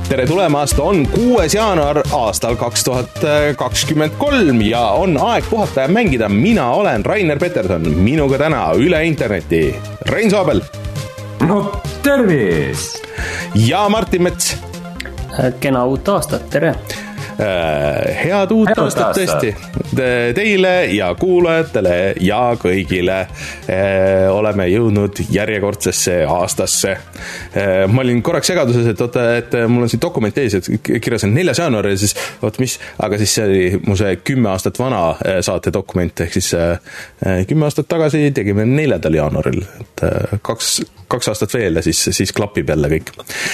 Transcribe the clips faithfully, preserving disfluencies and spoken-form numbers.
tere tulemast, on kuues jaanuar aastal kaks tuhat kakskümmend kolm ja on aeg puhata ja mängida. Mina olen Rainer Peterson, minuga täna üle interneti Rein Soobel. No tervis! Ja Martin Mets. Kena uut aastat, tere! Head uut Head aastat tõesti teile ja kuulajatele ja kõigile. Oleme jõudnud järjekordsesse aastasse. Ma olin korraks segaduses, et, oota, et mul on siin dokument ees, et kirjas on neljas jaanuar ja siis, oot, mis, aga siis see oli mu see kümme aastat vana saate dokument, ehk siis kümme aastat tagasi tegime neljandal jaanuaril, et kaks, kaks aastat veel ja siis, siis klapib jälle kõik.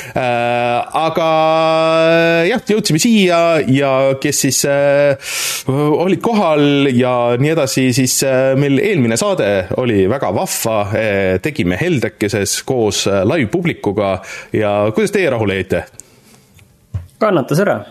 Aga jah, jõudsime siia ja kes siis äh, olid kohal ja nii edasi, siis äh, meil eelmine saade oli väga vahva, äh, tegime Heldekeses koos äh, live publikuga ja kuidas teie rahule jäite? Kannatas ära.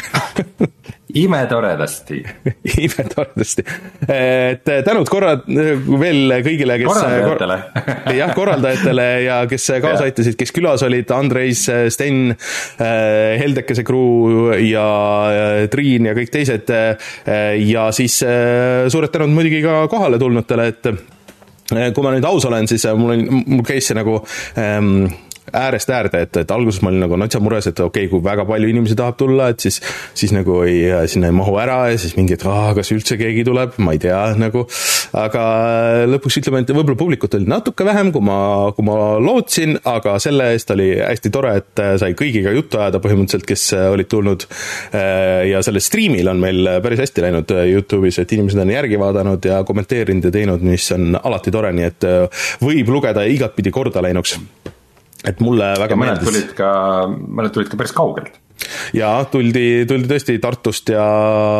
Ime toredasti. Ime toredasti. Et tänud korrad veel kõigile, kes korraldajatele. Kor... jah, korraldajatele ja kes kaasa aitasid, kes külas olid, Andreis, Sten, Heldekese crew ja Triin ja kõik teised. Ja siis suured tänud muidugi ka kohale tulnutele, et kui ma nüüd aus olen, siis mul, on, mul käis see nagu... Ähm, äärest äärde, et, et alguses ma olin nagu natsa mures, et okei, okay, kui väga palju inimesi tahab tulla, et siis, siis nagu ei, sinna ei mahu ära ja siis mingi, et ah, kas üldse keegi tuleb, ma ei tea nagu, aga lõpuks ütleme, et võib-olla publikut oli natuke vähem, kui ma, kui ma lootsin, aga selle eest oli hästi tore, et sai kõigiga juttu ajada põhimõtteliselt, kes olid tulnud ja selle streamil on meil päris hästi läinud YouTube'is, et inimesed on järgi vaadanud ja kommenteerinud ja teinud, mis on alati tore, nii et võib lugeda igat pidi korda läinuks. Et mulle väga ja meeldis. Mõned tulid ka, mõned tulid ka päris kaugelt. Ja tuldi, tuldi tõesti Tartust ja,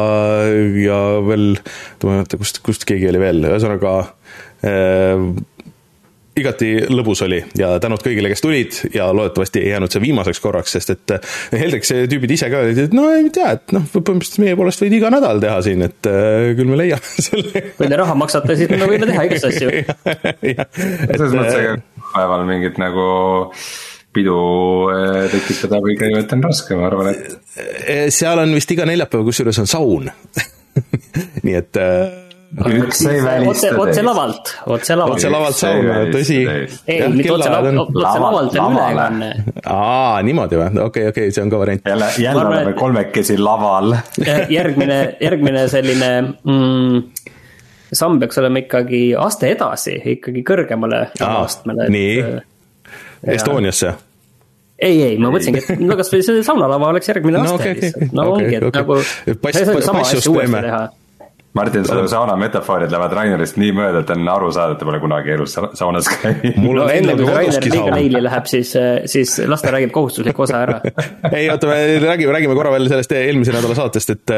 ja veel, mõelda, kust, kust keegi oli veel, ühesõnaga äh, igati lõbus oli ja tänud kõigile, kes tulid ja loodetavasti ei jäänud see viimaseks korraks, sest et Heldeks tüübid ise ka olid, et no ei tea, et noh, põhimõtteliselt meie poolest võid iga nädal teha siin, et äh, küll me leiame selle. Kui te raha maksate, siis me võime teha igast asju. Selles mõttes ega päeval mingit nagu pidu tekitada või kõigepealt on raske, ma arvan, et seal on vist iga neljapäeva, kusjuures on saun. Nii et üks ei välista otse lavalt, otse lavalt. Otse lavalt saun, tõsi. Ei, mitte otse lavalt on ülekanne. Aa, niimoodi või? Okei, okei, see on ka variant. Jälle, jälle oleme kolmekesi laval. Järgmine, järgmine selline mm, samm peaks olema ikkagi aste edasi, ikkagi kõrgemale astmele. Nii, Estoniasse. Ei, ei, ma mõtlesingi, et no kas või see saunalava oleks järgmine aste. No okei, okei. No ongi, et nagu passust teeme. Martin, su sauna metafoorid lähevad Rainerist nii mööda, et on aru saada, et ta pole kunagi elus saunas käinud. Mul on enne, kui Rainer liiga neili läheb, siis, siis las ta räägib kohustuslik osa ära. Ei, oota, me räägime, räägime korra veel sellest eelmise nädala saatest, et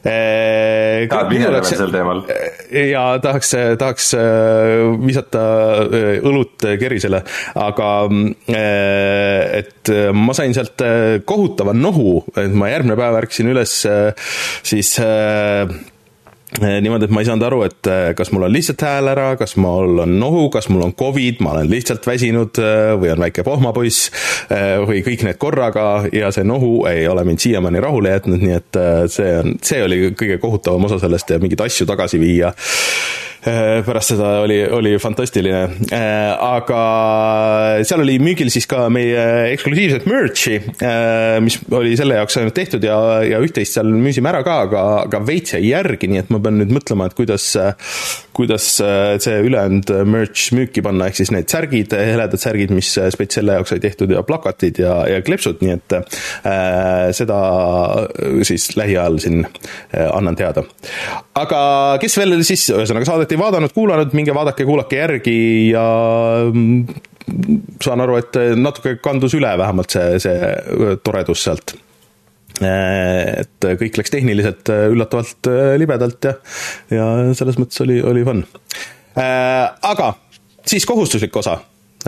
tahad vihelda veel sel teemal? Ja tahaks, tahaks visata õlut kerisele, aga et ma sain sealt kohutava nohu, et ma järgmine päev ärksin üles siis niimoodi, et ma ei saanud aru, et kas mul on lihtsalt hääl ära, kas mul on nohu, kas mul on COVID, ma olen lihtsalt väsinud või on väike pohmapoiss või kõik need korraga ja see nohu ei ole mind siiamaani rahule jätnud, nii et see, on, see oli kõige kohutavam osa sellest ja mingid asju tagasi viia. Pärast seda oli, oli fantastiline, aga seal oli müügil siis ka meie eksklusiivset merchi, mis oli selle jaoks ainult tehtud ja, ja üht-teist seal müüsime ära ka, aga, aga veits jäi järgi, nii et ma pean nüüd mõtlema, et kuidas, kuidas see ülejäänud merch müüki panna, ehk siis need särgid, heledad särgid, mis spets selle jaoks sai tehtud ja plakatid ja, ja klepsud, nii et äh, seda siis lähiajal siin annan teada. Aga kes veel siis, ühesõnaga saadet ei vaadanud, kuulanud, minge vaadake, kuulake järgi ja saan aru, et natuke kandus üle vähemalt see, see toredus sealt. Et kõik läks tehniliselt üllatavalt libedalt ja, ja selles mõttes oli, oli fun. Aga siis kohustuslik osa.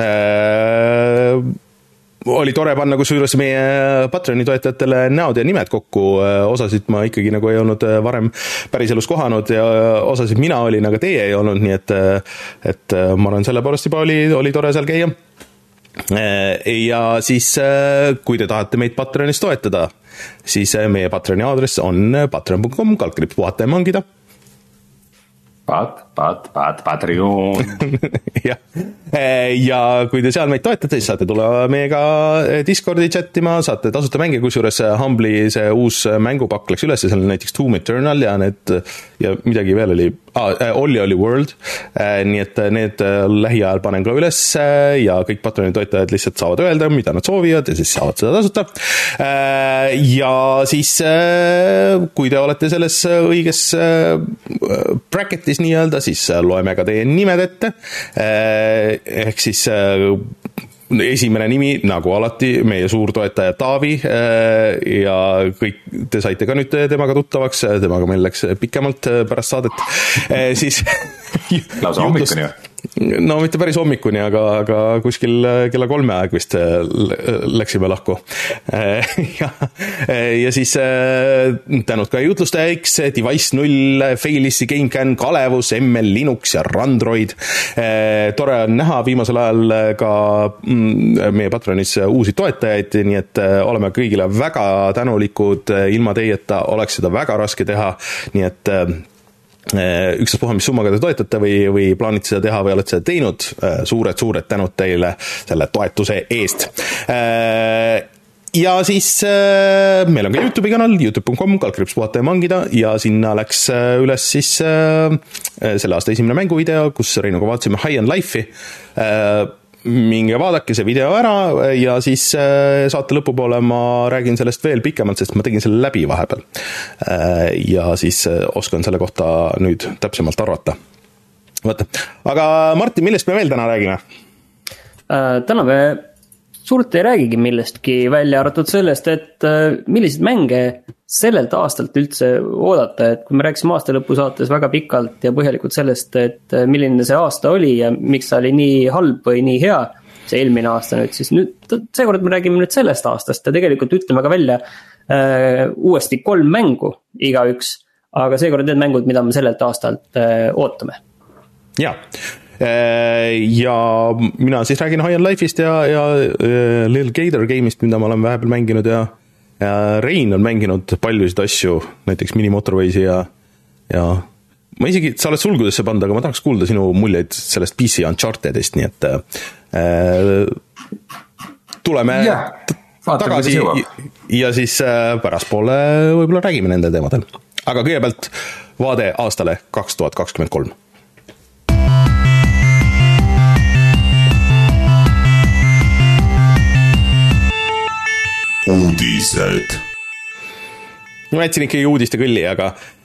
Oli tore panna kusjuures meie Patreoni toetajatele näod ja nimed kokku, osasid ma ikkagi nagu ei olnud varem päriselus kohanud ja osasid mina olin, aga teie ei olnud, nii et, et ma olen selle poolest juba oli, oli tore seal käia. ja siis, kui te tahate meid Patreonis toetada, siis meie Patreoni aadress on patreon punkt com kaldkriips puhata ja mangida. Pat, pat, pat, Patreon. ja. ja kui te seal meid toetate, siis saate tulla meiega Discordi chattima, saate tasuta mänge, kusjuures Humble'i see uus mängupakk läks üles, seal on näiteks Doom Eternal ja need, ja midagi veel oli, ah, Olli oli World, nii et need lähiajal panen ka üles ja kõik Patreoni toetajad lihtsalt saavad öelda, mida nad soovivad ja siis saavad seda tasuta. Ja siis, kui te olete selles õiges bracketis nii-öelda, siis loeme ka teie nimed ette, ehk siis esimene nimi, nagu alati, meie suur toetaja Taavi ja kõik, te saite ka nüüd temaga tuttavaks, temaga meil läks pikemalt pärast saadet, siis lausa hommikuni või? No mitte päris hommikuni, aga, aga kuskil kella kolme aeg vist läksime lahku. Ja, ja siis tänud ka jutlustaja X, Device null, Failissi, GameCAN, Kalevus, M L Linux ja Randroid. Tore on näha viimasel ajal ka meie Patreonis uusi toetajaid, nii et oleme kõigile väga tänulikud, ilma teieta oleks seda väga raske teha, nii et ükstaspuha, mis summaga te toetate või, või plaanite seda teha või olete seda teinud, suured-suured tänud teile selle toetuse eest. Ja siis meil on ka YouTube'i kanal, youtube punkt com kaldkriips puhata ja mangida ja sinna läks üles siis selle aasta esimene mänguvideo, kus Reinuga vaatasime High on Life'i. Minge vaadake see video ära ja siis saate lõpupoole ma räägin sellest veel pikemalt, sest ma tegin selle läbi vahepeal. Ja siis oskan selle kohta nüüd täpsemalt arvata. Võtta. Aga Martin, millest me veel täna räägime? Täna me suurt ei räägigi millestki, välja arvatud sellest, et milliseid mänge sellelt aastalt üldse oodata, et kui me rääkisime aasta lõpu saates väga pikalt ja põhjalikult sellest, et milline see aasta oli ja miks ta oli nii halb või nii hea, see eelmine aasta nüüd, siis nüüd seekord me räägime nüüd sellest aastast ja tegelikult ütleme ka välja äh, uuesti kolm mängu igaüks, aga seekord need mängud, mida me sellelt aastalt äh, ootame. Jaa. Ja mina siis räägin High on Life'ist ja, ja Little Gator Game'ist, mida ma olen vahepeal mänginud ja, ja Rein on mänginud paljusid asju, näiteks Mini Motorwaysi ja, ja ma isegi, sa oled sulgudesse pannud, aga ma tahaks kuulda sinu muljeid sellest P C Unchartedist, nii et äh, tuleme ja, tagasi ja siis äh, päraspoole võib-olla räägime nende teemadel. Aga kõigepealt vaade aastale kaks tuhat kakskümmend kolm. Uudised. Ma jätsin ikkagi uudiste kõlli, aga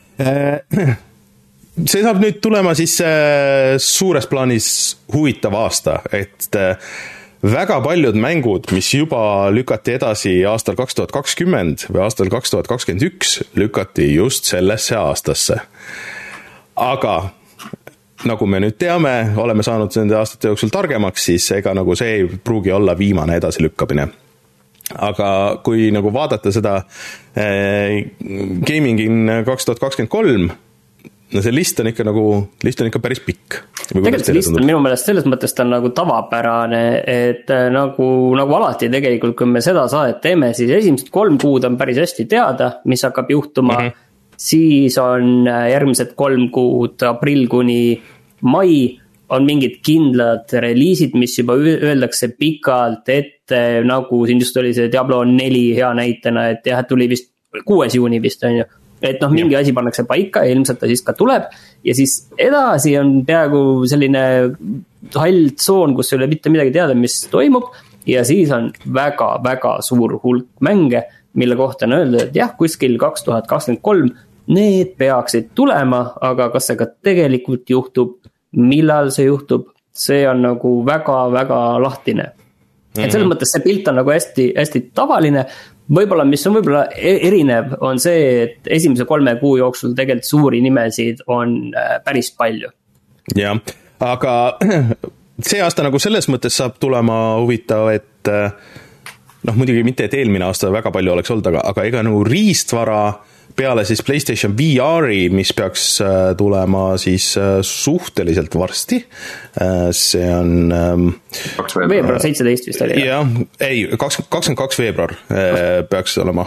see saab nüüd tulema siis suures plaanis huvitav aasta, et väga paljud mängud, mis juba lükati edasi aastal kaks tuhat kakskümmend või aastal kaks tuhat kakskümmend üks, lükati just sellesse aastasse. Aga nagu me nüüd teame, oleme saanud nende aastate jooksul targemaks, siis ega nagu see ei pruugi olla viimane edasilükkamine. Aga kui nagu vaadata seda eh, Gaming in kaks tuhat kakskümmend kolm, no see list on ikka nagu, list on ikka päris pikk. Tegelikult see list on minu meelest selles mõttes ta on nagu tavapärane, et nagu, nagu alati tegelikult, kui me seda saadet teeme, siis esimesed kolm kuud on päris hästi teada, mis hakkab juhtuma, mm-hmm. siis on järgmised kolm kuud, aprill kuni mai, on mingid kindlad reliisid, mis juba öeldakse pikalt ette, nagu siin just oli see Diablo neli hea näitena, et jah, tuli vist kuues juuni vist on ju, et noh, mingi asi pannakse paika ja ilmselt ta siis ka tuleb ja siis edasi on peaaegu selline hall tsoon, kus ei ole mitte midagi teada, mis toimub ja siis on väga-väga suur hulk mänge, mille kohta on öeldud, et jah, kuskil kaks tuhat kakskümmend kolm need peaksid tulema, aga kas see ka tegelikult juhtub, millal see juhtub, see on nagu väga-väga lahtine. Et selles mõttes see pilt on nagu hästi, hästi tavaline, võib-olla mis on võib-olla erinev on see, et esimese kolme kuu jooksul tegelikult suuri nimesid on päris palju. Jah, aga see aasta nagu selles mõttes saab tulema huvitav, et noh, muidugi mitte, et eelmine aasta väga palju oleks olnud, aga, aga ega nagu riistvara peale siis PlayStation V R-i, mis peaks tulema siis suhteliselt varsti, see on veebruar seitseteist vist oli. jah, ei, kakskümmend kaks veebruar peaks olema,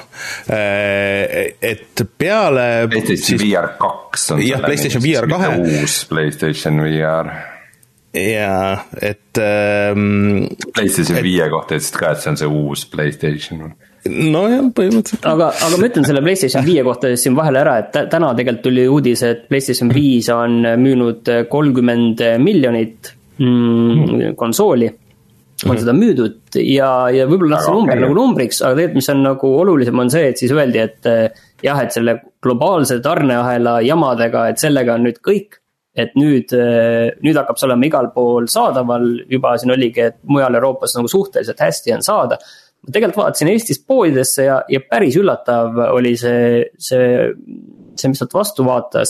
et peale PlayStation V R kaks on jah, PlayStation V R kahe uus PlayStation V R ja, et ähm, PlayStation viie kohta ütlesid ka, et see on see uus PlayStation. No jah, põhimõtteliselt. Aga, aga ma ütlen selle PlayStation viie kohta siin vahele ära, et täna tegelikult tuli uudis, et PlayStation viis on müünud kolmkümmend miljonit mm, konsooli, on seda müüdud ja, ja võib-olla see number okay. nagu numbriks, aga tegelikult mis on nagu olulisem on see, et siis öeldi, et jah, et selle globaalse tarneahela jamadega, et sellega on nüüd kõik, et nüüd, nüüd hakkab see olema igal pool saadaval, juba siin oligi, et mujal Euroopas nagu suhteliselt hästi on saada. Ma tegelikult vaatasin Eestis poodidesse ja, ja päris üllatav oli see, see, see, mis sealt vastu vaatas,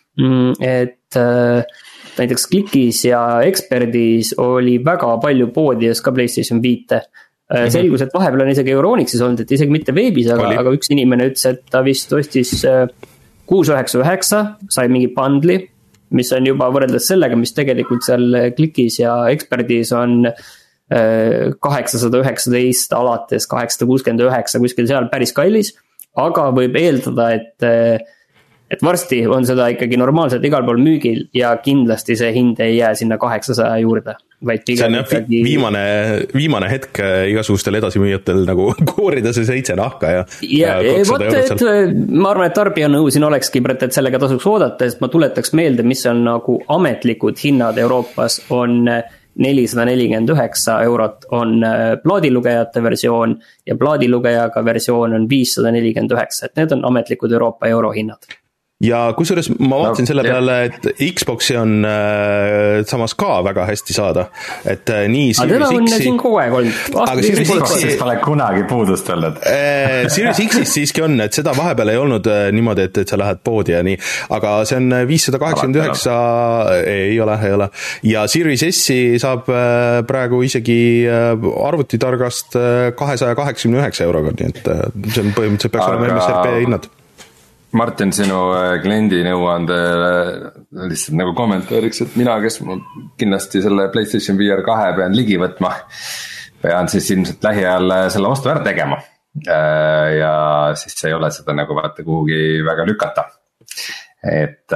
et näiteks Klikis ja Experdis oli väga palju poodides ka PlayStation viite. Selgus, et vahepeal on isegi Euronixis olnud, et isegi mitte veebis, aga, aga üks inimene ütles, et ta vist ostis kuus üheksa üheksa, sai mingi bundli, mis on juba võrreldes sellega, mis tegelikult seal Klikis ja Experdis on kaheksasada üheksateist alates kaheksasada kuuskümmend üheksa kuskil seal päris kallis, aga võib eeldada, et, et varsti on seda ikkagi normaalselt igal pool müügil ja kindlasti see hind ei jää sinna kaheksasaja juurde. See on ikkagi... viimane, viimane hetk igasugustel edasimüüjatel nagu koorida see seitse nahka ja, ja, ja võt, et, ma arvan, et tarbija nõu siin olekski, et sellega tasuks oodata, sest ma tuletaks meelde, mis on nagu ametlikud hinnad Euroopas on nelisada nelikümmend üheksa eurot on plaadilugejate versioon ja plaadilugejaga versioon on viissada nelikümmend üheksa, et need on ametlikud Euroopa eurohinnad. Ja kusjuures ma vaatasin no, selle peale, et Xboxi on äh, samas ka väga hästi saada, et äh, nii Series X-i aga Series X-i pole kunagi puudust olnud äh, Series X-is siiski on, et seda vahepeal ei olnud äh, niimoodi, et, et sa lähed poodi ja nii, aga see on viissada kaheksakümmend üheksa ei ole, ei ole ja Series S-i saab äh, praegu isegi äh, arvutitargast äh, kahesaja kaheksakümne üheksa euroga, nii et äh, see on põhimõtteliselt peaks aga... olema M S R P hinnad. Martin, sinu kliendi nõuande lihtsalt nagu kommentaariks, et mina, kes ma kindlasti selle PlayStation V R kahe pean ligi võtma, pean siis ilmselt lähiajal selle ostu ära tegema. Ja siis ei ole seda nagu vaata kuhugi väga lükata. Et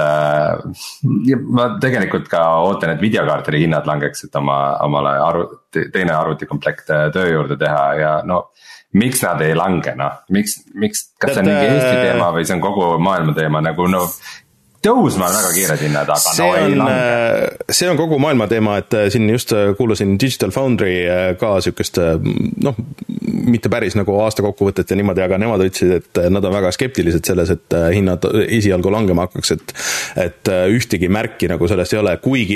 ma tegelikult ka ootan, et videokaartide hinnad langeks, et oma, omale arvuti, teine arvutikomplekt töö juurde teha ja no miks nad ei lange, noh, miks, miks, kas see on mingi Eesti teema või see on kogu maailma teema, nagu no tõusma on väga kiired hinnad, aga see no ei on, lange. See on kogu maailma teema, et siin just kuulasin Digital Foundry ka sükest, noh, mitte päris nagu aasta kokkuvõtet ja niimoodi, aga nemad ütlesid, et nad on väga skeptilised selles, et hinnad esialgu langema hakkaks, et, et ühtegi märki nagu sellest ei ole, kuigi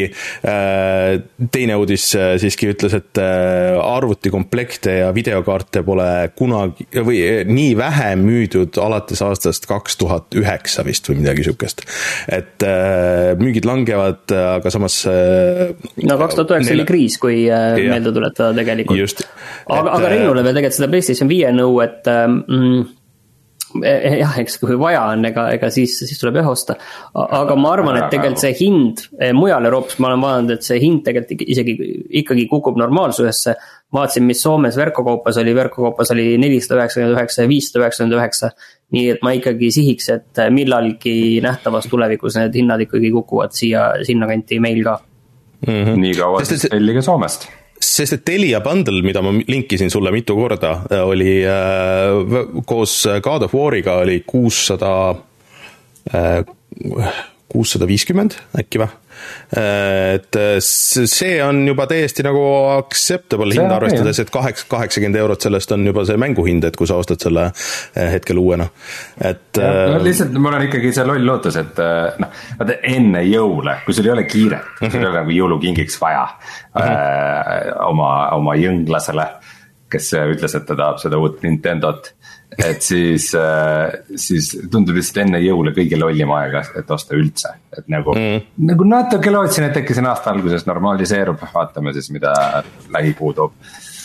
teine uudis siiski ütles, et arvutikomplekte ja videokaarte pole kunagi või nii vähe müüdud alates aastast kaks tuhat üheksa vist või midagi sükest. Et müügid langevad, aga samas no kaks tuhat üheksa oli kriis, kui ja, meelde tuletada tegelikult. Just, aga, et, aga Reinule veel tegelikult seda PlayStation viie nõu, et mm, jah, eks kui vaja on, ega, ega siis, siis tuleb jah osta. Aga ma arvan, et tegelikult see hind mujal Euroopas, ma olen vaadanud, et see hind tegelikult isegi ikkagi kukub normaalsusesse. Vaatsin, mis Soomes verkkokaupas oli, verkkokaupas oli nelisada üheksakümmend üheksa ja viissada üheksakümmend üheksa. Nii et ma ikkagi sihiks, et millalgi nähtavas tulevikus need hinnad ikkagi kukuvad siia, sinna kanti meil ka. Mm-hmm. Nii kaua siis tellige Soomest. Sest et Telia bundle, mida ma linkisin sulle mitu korda, oli äh, koos God of War'iga oli kuussada, äh, kuussada viiskümmend äkki või? Et see on juba täiesti nagu acceptable hind arvestades, et kaheksakümmend eurot sellest on juba see mänguhind, et kui sa ostad selle hetkel uuena. Et, no, lihtsalt mul on ikkagi see loll lootus, et no, enne jõule, kui sul ei ole kiiret, kui sul ei ole nagu jõulukingiks vaja uh-huh. äh, oma, oma jõnglasele, kes ütles, et ta tahab seda uut Nintendot, et siis, siis tundub lihtsalt enne jõule kõige lollim aega, et osta üldse, et nagu, mm. nagu natuke lootsin, et äkki siin aasta alguses normaliseerub, vaatame siis, mida lähipuu toob.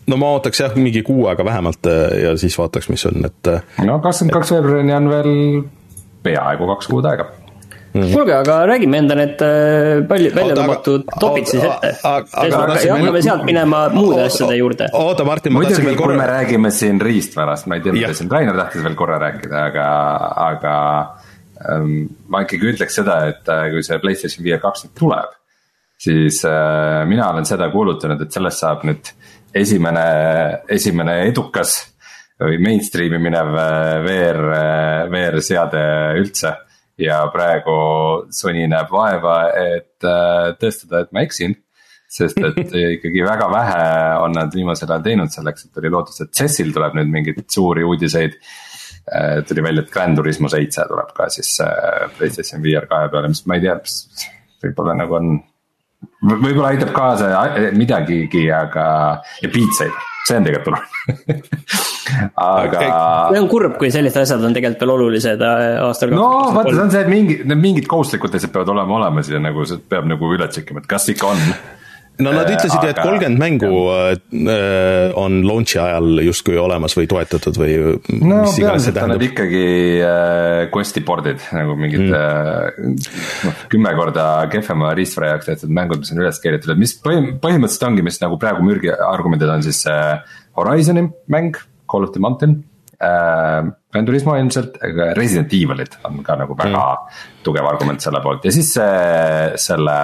no ma ootaks jah mingi kuu aega vähemalt ja siis vaataks, mis on, et no kakskümmend kaks veebruarini on veel peaaegu kaks kuud aega. Mm. Kuulge, aga räägime enda need palju välja lubatud topid siis ette. Ja hakkame sealt minema muude asjade juurde. Oota, Martin, ma tahtsin veel korra. Kui me räägime siin riistvarast, ma ei tea, mida siin Rainer tahtis veel korra rääkida, aga, aga ähm, ma ikkagi ütleks seda, et kui see PlayStation V R kaks nüüd tuleb, siis äh, mina olen seda kuulutanud, et sellest saab nüüd esimene, esimene edukas või mainstreami minev V R, V R seade üldse. Ja praegu Sony näeb vaeva, et tõestada, et ma eksin, sest et ikkagi väga vähe on nad viimasel ajal teinud selleks, et oli lootus, et C E S-il tuleb nüüd mingid suuri uudiseid. Tuli välja, et Gran Turismo seitse tuleb ka siis PlayStation V R kahe peale, mis ma ei tea, võib-olla nagu on, võib-olla aitab kaasa midagigi, aga ja Beat Saber, see on tegelikult tuleb. Aga see on kurb, kui sellised asjad on tegelikult veel olulised aastal no vaata, see on see, et mingid, mingid kohustuslikud asjad peavad olema olemas ja nagu see peab nagu üle tšekkima, et kas ikka on. No nad ütlesid ju, et kolmkümmend mängu äh, on launchi ajal justkui olemas või toetatud või no pealiselt on nad ikkagi äh, Questi boardid nagu mingid mm. äh, kümme korda kehvema riistvara jaoks tehtud mängud, mis on üles keeritud, mis põhim- põhimõtteliselt ongi, mis nagu praegu mürgi argumendid on siis äh, Horizoni mäng, Call of the Mountain, äh, Gran Turismo ilmselt, aga Resident Evilit on ka nagu väga mm. tugev argument selle poolt ja siis äh, selle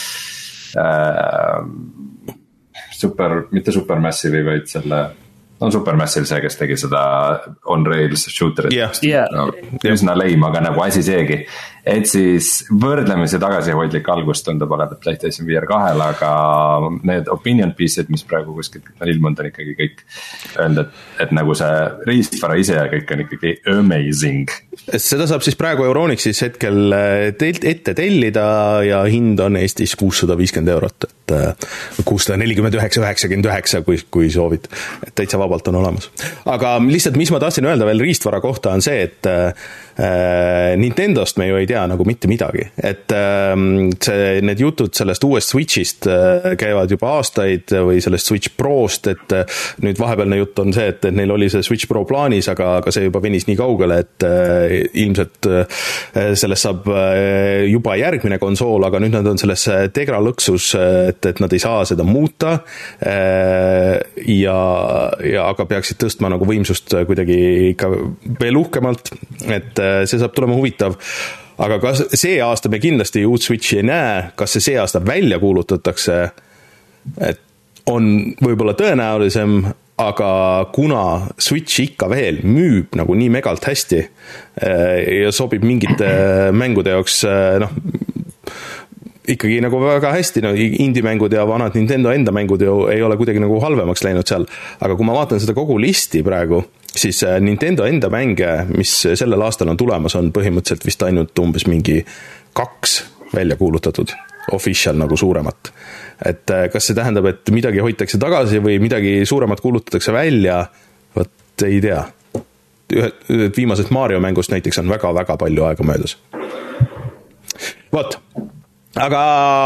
äh, super, mitte Supermassive'i, vaid selle on Supermassive see, kes tegi seda on-rails shooterit yeah. Yeah. No, üsna leim, aga nagu asi seegi, et siis võrdlemisi tagasihoidlik algus tundub olevat PlayStation V R kahel, aga need opinion piece'id, mis praegu kuskilt on ilmunud, on ikkagi kõik öelda, et, et nagu see riistvara ise ja kõik on ikkagi amazing. Seda saab siis praegu Euronixis hetkel ette tellida ja hind on Eestis kuussada viiskümmend eurot, et kuussada nelikümmend üheksa üheksakümmend üheksa, kui, kui soovid, et täitsa vabalt on olemas. Aga lihtsalt, mis ma tahtsin öelda veel riistvara kohta on see, et äh, Nintendost me ju ei tea nagu mitte midagi, et äh, see, need jutud sellest uuest Switchist äh, käivad juba aastaid või sellest Switch Prost, et äh, nüüd vahepealne jutt on see, et, et neil oli see Switch Pro plaanis, aga, aga see juba venis nii kaugele, et äh, ilmselt äh, sellest saab äh, juba järgmine konsool, aga nüüd nad on selles Tegra lõksus, et, et nad ei saa seda muuta äh, ja, ja aga peaksid tõstma nagu võimsust kuidagi ikka veel uhkemalt, et äh, see saab tulema huvitav. Aga kas see aasta me kindlasti uut Switchi ei näe, kas see see aasta välja kuulutatakse, et on võib-olla tõenäolisem, aga kuna Switch ikka veel müüb nagu nii megalt hästi ja sobib mingite mängude jaoks, noh, ikkagi nagu väga hästi, no indie-mängud ja vanad Nintendo enda mängud ju ei ole kuidagi nagu halvemaks läinud seal, aga kui ma vaatan seda kogu listi praegu, siis Nintendo enda mänge, mis sellel aastal on tulemas, on põhimõtteliselt vist ainult umbes mingi kaks välja kuulutatud, official nagu suuremat. Et kas see tähendab, et midagi hoitakse tagasi või midagi suuremat kuulutatakse välja, võt ei tea. Ühed viimasest Mario mängust näiteks on väga-väga palju aega möödas. Vot, aga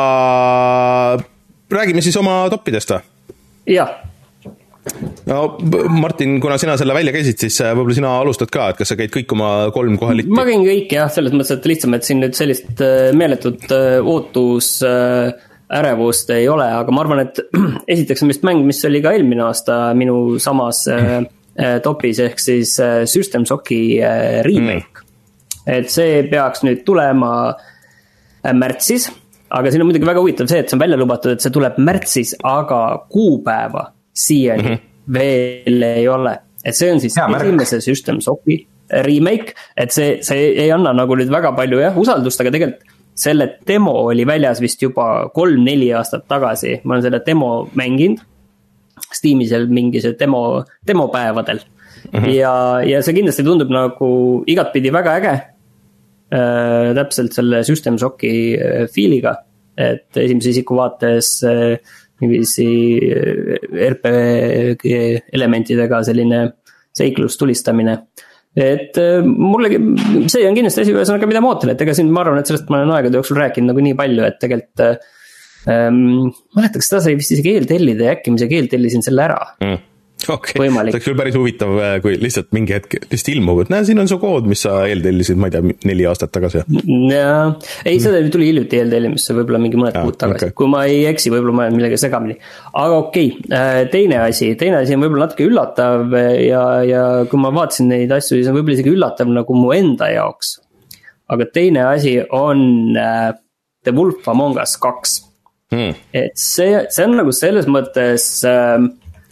räägime siis oma toppidest või? Jah. No, Martin, kuna sina selle välja käisid, siis võib-olla sina alustad ka, et kas sa käid kõik oma kolm kohe litti? Ma käin kõik, jah, selles mõttes, et lihtsam, et siin nüüd sellist meeletut ootus ärevust ei ole, aga ma arvan, et esiteks on vist mäng, mis oli ka eelmine aasta minu samas mm. topis, ehk siis System Shocki remake. Mm. Et see peaks nüüd tulema märtsis, aga siin on muidugi väga huvitav see, et see on välja lubatud, et see tuleb märtsis, aga kuupäeva siiani mm-hmm. veel ei ole. Et see on siis ja, esimese System Shocki remake, et see, see ei anna nagu nüüd väga palju jah, usaldust, aga tegelikult selle demo oli väljas vist juba kolm-neli aastat tagasi. Ma olen selle demo mänginud Steamisel mingi see demo, demopäevadel. Mm-hmm. Ja, ja see kindlasti tundub nagu igatpidi väga äge. Äh, täpselt selle System Shocki feeliga. Et esimese isiku vaates äh, mingisi R P G elementidega selline seiklus tulistamine. Et mulle, see on kindlasti asi, ühesõnaga, mida ma ootan, et ega siin ma arvan, et sellest ma olen aegade jooksul rääkinud nagu nii palju, et tegelikult ähm, mäletaks, seda sai vist isegi eeltellida ja äkki ma see eeltellisin selle ära. Mm. Okay. See oleks küll päris huvitav, kui lihtsalt mingi hetk lihtsalt ilmub, et näe, siin on su kood, mis sa eeltellisid, ma ei tea, neli aastat tagasi. Ja, ei, seda tuli hiljuti eeltellimisse, võib-olla mingi mõned kuud tagasi. Okay. Kui ma ei eksi, võib-olla ma olen millega segamini. Aga okei, okay. teine asi, teine asi on võib-olla natuke üllatav ja, ja kui ma vaatasin neid asju, siis on võib-olla isegi üllatav nagu mu enda jaoks. Aga teine asi on The Wolf Among Us kaks. Hmm. Et see, see on nagu selles mõttes äh,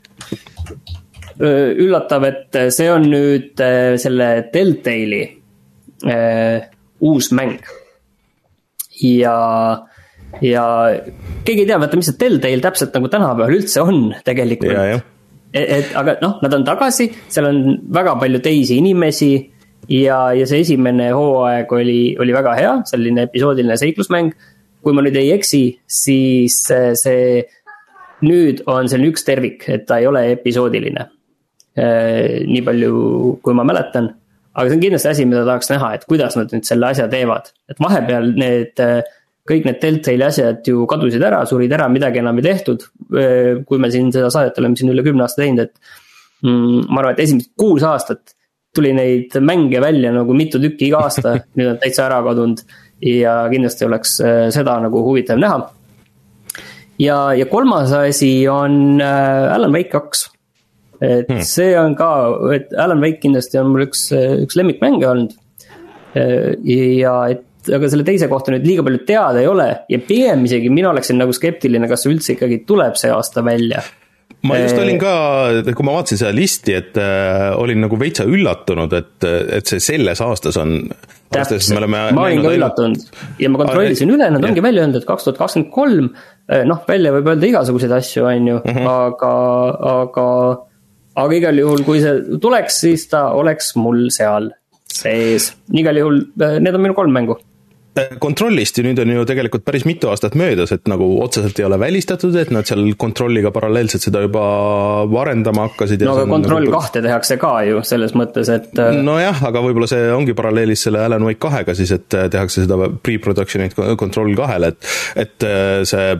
üllatav, et see on nüüd selle Telltale'i äh, uus mäng. Ja, ja keegi ei tea, vaata, mis see Telltale täpselt nagu tänapäeval üldse on tegelikult. Ja, ja. Et, et, aga noh, nad on tagasi, seal on väga palju teisi inimesi ja, ja see esimene hooaeg oli, oli väga hea, selline episoodiline seiklusmäng. Kui ma nüüd ei eksi, siis see nüüd on selline üks tervik, et ta ei ole episoodiline. Nii palju, kui ma mäletan. Aga see on kindlasti asi, mida tahaks näha, et kuidas nad nüüd selle asja teevad. Et vahepeal need, kõik need Telltale'i asjad ju kadusid ära, surid ära, midagi enam ei tehtud. Kui me siin seda saadet oleme siin üle kümne aasta teinud, et mm, ma arvan, et esimesed kuus aastat tuli neid mänge välja nagu mitu tükki iga aasta, nüüd on täitsa ära kadunud ja kindlasti oleks seda nagu huvitav näha. Ja, ja kolmas asi on Alan Wake kaks. Et hmm. see on ka, et Alan Wake kindlasti on mul üks, üks lemmikmänge olnud. Ja et, aga selle teise kohta nüüd liiga palju teada ei ole ja pigem isegi mina oleksin nagu skeptiline, kas see üldse ikkagi tuleb see aasta välja. Ma just olin ka, kui ma vaatasin seda listi, et äh, olin nagu veitsa üllatunud, et, et see selles aastas on aastas, me oleme ma olin ka üllatunud ja ma kontrollisin üle, nad ongi välja öelnud, et kaks tuhat kakskümmend kolm, noh, välja võib öelda igasuguseid asju, on ju, uh-huh. aga, aga, aga igal juhul, kui see tuleks, siis ta oleks mul seal sees. Igal juhul, need on minu kolm mängu. Kontrollist ju nüüd on ju tegelikult päris mitu aastat möödas, et nagu otseselt ei ole välistatud, et nad seal kontrolliga paralleelselt seda juba arendama hakkasid. No aga kontroll nagu... kahte tehakse ka ju selles mõttes, et... No jah, aga võib-olla see ongi paralleelis selle Alan Wake kahega siis, et tehakse seda pre-production'it kontroll kahele, et, et see...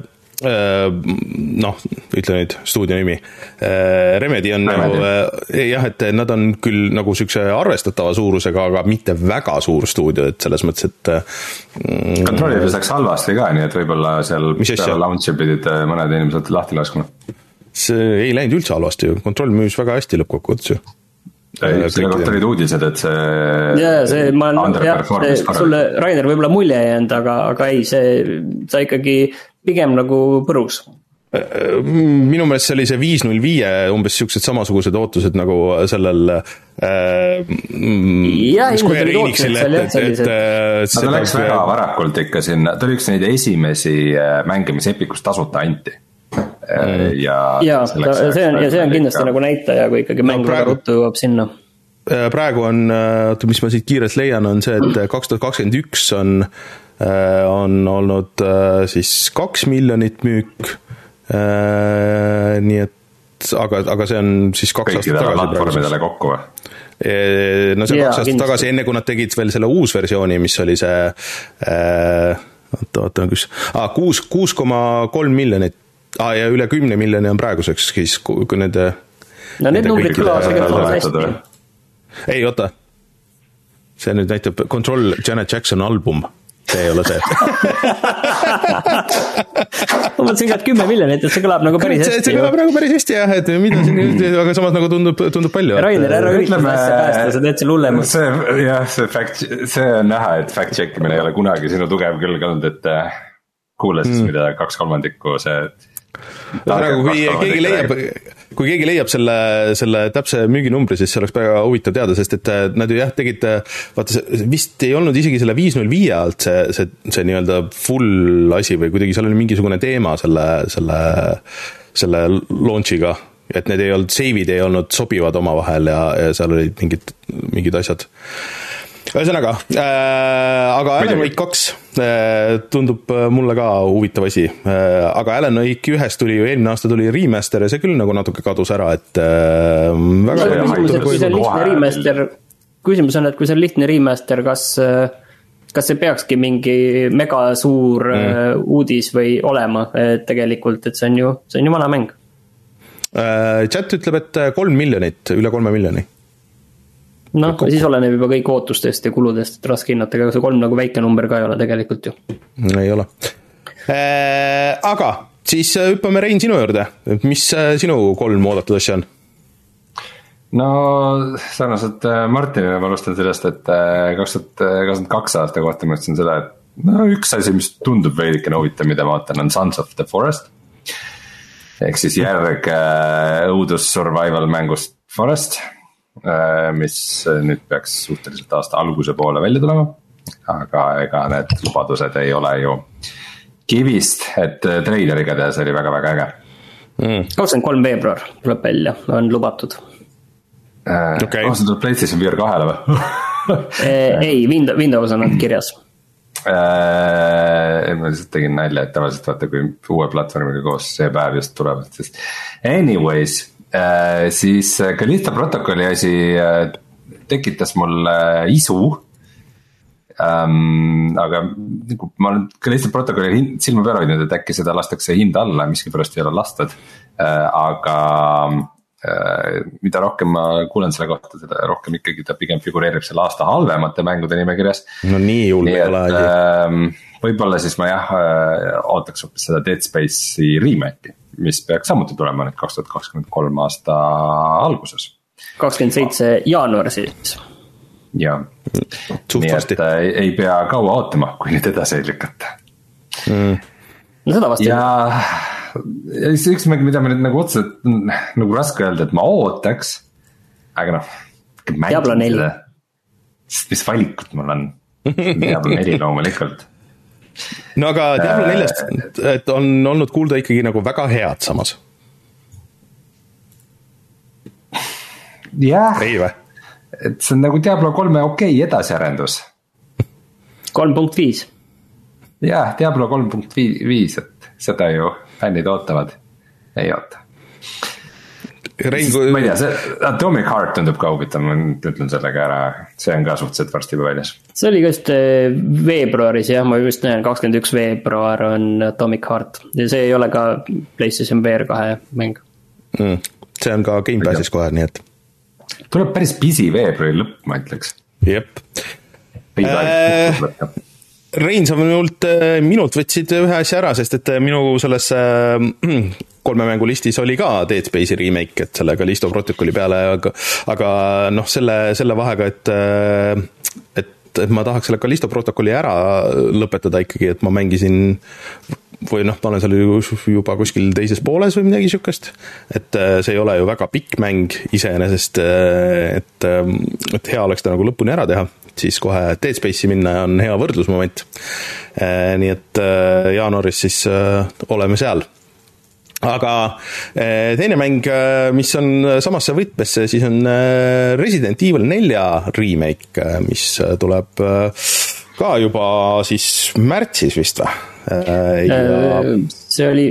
noh, ütle nüüd stuudio nimi Remedy on Remedy. Nagu, jah, et nad on küll nagu sükse arvestatava suurusega, aga mitte väga suur stuudio, et selles mõttes, et mm, kontrollides läks halvasti ka, nii et võib-olla seal peale launch'i pidid mõned inimesed lahti laskma. See ei läinud üldse halvasti ju, kontroll müüs väga hästi lõppkokkuvõttes ju. Ei, selle kohta olid uudised, et see yeah, see, ma olen, jah, see, sulle Rainer võib-olla mulje jäänud, aga, aga ei, see sa ikkagi pigem nagu põrus. Minu meelest see oli see viis null viis umbes siuksed samasugused ootused nagu sellel äh, ja, Square Enixil, et, et, et, et ta läks väga varakult ikka sinna, ta oli üks neid esimesi mänge, mis Epicus tasuta anti. Ja, ja, ta, see on, ja see on kindlasti nagu näitaja, kui ikkagi mäng no, väga ruttu jõuab sinna. Praegu on, mis ma siit kiirelt leian, on see, et kaks tuhat kakskümmend üks on, on olnud siis kaks miljonit müük, nii et aga, aga see on siis kaks aastat tagasi. Kõikidele platvormidele kokku või? No see yeah, kaks aastat tagasi, enne kui nad tegid veel selle uus versiooni, mis oli see oota, oota, kus ah, kuus koma kolm miljonit ah, ja üle kümne miljoni on praeguseks siis, kui nende no need numbrid kõlavad tegelikult hästi. Ei, oota. See nüüd näitab Control Janet Jackson album. See ei ole see. Ma mõtlesin ka, et kümme miljonit, et see kõlab nagu päris hästi. See kõlab nagu päris hästi, jah, et mida siin, aga samas nagu tundub, tundub palju. Rainer, ära üritab asja päästa, sa teed selle hullemaks. See, jah, see, fact, see on näha, et fact checkimine ei ole kunagi sinu tugev külg olnud, et kuule siis mm. mida kaks kolmandikku see... Praegu, kui keegi leiab, kui keegi leiab selle, selle täpse müüginumbri, siis see oleks väga huvitav teada, sest et nad ju jah tegid, vaata see vist ei olnud isegi selle viis null viis alt see, see, see nii-öelda full asi või kuidagi seal oli mingisugune teema selle, selle, selle launchiga, et need ei olnud, save'id ei olnud sobivad omavahel ja, ja seal olid mingid, mingid asjad. Ühesõnaga, äh, aga Alan Wake kaks äh, tundub mulle ka huvitav asi, äh, aga Alan Wake ühest tuli ju eelmine aasta tuli remaster ja see küll nagu natuke kadus ära, et äh, väga no, küsimus, et kui see on lihtne remaster, küsimus on, et kui see on lihtne remaster, kas, kas see peakski mingi mega suur mm. uudis või olema, et tegelikult, et see on ju, see on ju vana mäng. Chat ütleb, et kolm miljonit, üle kolme miljoni. Noh, siis oleneb juba kõik ootustest ja kuludest, et raske hinnata, aga see kolm nagu väike number ka ei ole tegelikult ju. Ei ole. Aga siis hüppame Rein sinu juurde, mis sinu kolm oodatud asja on? No sarnaselt Martinile ma alustan sellest, et kaks tuhat kakskümmend kaks aasta kohta ma ütlesin seda, et no üks asi, mis tundub veidikene huvitav, mida ma ootan, on Sons of the Forest. Ehk siis järg õudus survival mängust Forest, mis nüüd peaks suhteliselt aasta alguse poole välja tulema. Aga ega need lubadused ei ole ju kivist, et treileri kädes oli väga-väga äge. kakskümmend kolm veebruar tuleb välja, on lubatud. Okay. Oh, see tuleb PlayStation V R kahele või? Ei, Windows on nad kirjas. Äh, ma lihtsalt tegin nalja, et tavaliselt vaata, kui uue platvormiga koos see päev just tulevad, sest anyways, äh, siis Callisto protokolli asi äh, tekitas mul äh, isu, ähm, aga nagu, ma olen Callisto protokolli hind, silma peale hoidnud, et äkki seda lastakse hinda alla, miskipärast ei ole lastud, äh, aga mida rohkem ma kuulen selle kohta, seda rohkem ikkagi ta pigem figureerib selle aasta halvemate mängude nimekirjas. No nii julme ei ole. Võib-olla siis ma jah, ootaks hoopis seda Dead Space'i remake'i, mis peaks samuti tulema nüüd kaks tuhat kakskümmend kolm aasta alguses. kakskümmend seitse jaanuar siis. Ja, nii et ei, ei pea kaua ootama, kui nüüd edasi ei lükata. Mm. No seda vast ja üks mäng, mida ma nüüd nagu otseselt nagu raske öelda, et ma ootaks, aga noh, Diablo neli. Mis valikut mul on? Diablo neli loomulikult. No aga Diablo neljast et on olnud kuulda ikkagi nagu väga head samas. Jah, ei või? Et see on nagu Diablo kolme okei edasiarendus. kolm punkt viis. Jah, Diablo kolm punkt viis, et seda ju fännid ootavad, ei oota. Rein, ma ei tea, see Atomic Heart tundub ka huvitav, ma ütlen sellega ära, see on ka suhteliselt varsti juba väljas. See oli just veebruaris, jah, ma just näen, kakskümmend üks veebruar on Atomic Heart ja see ei ole ka PlayStation V R kahe mäng. Mm, see on ka Game Passis kohe, nii et tuleb päris busy veebruari lõpp, ma ütleks. Jep. Äh, Rein, sa minult, minult võtsid ühe asja ära, sest et minu selles äh, kolme mängu listis oli ka Dead Space'i remake, et selle Callisto protokolli peale, aga, aga noh, selle, selle vahega, et, et, et ma tahaks selle Callisto protokolli ära lõpetada ikkagi, et ma mängisin või noh, ma olen seal juba kuskil teises pooles või midagi sükast, et see ei ole ju väga pikk mäng iseenesest, et, et hea oleks ta nagu lõpuni ära teha, siis kohe Dead Space'i minna on hea võrdlusmoment. Nii et jaanuaris siis oleme seal. Aga teine mäng, mis on samasse võtmesse, siis on Resident Evil nelja remake, mis tuleb ka juba siis märtsis vist või? Ja... see oli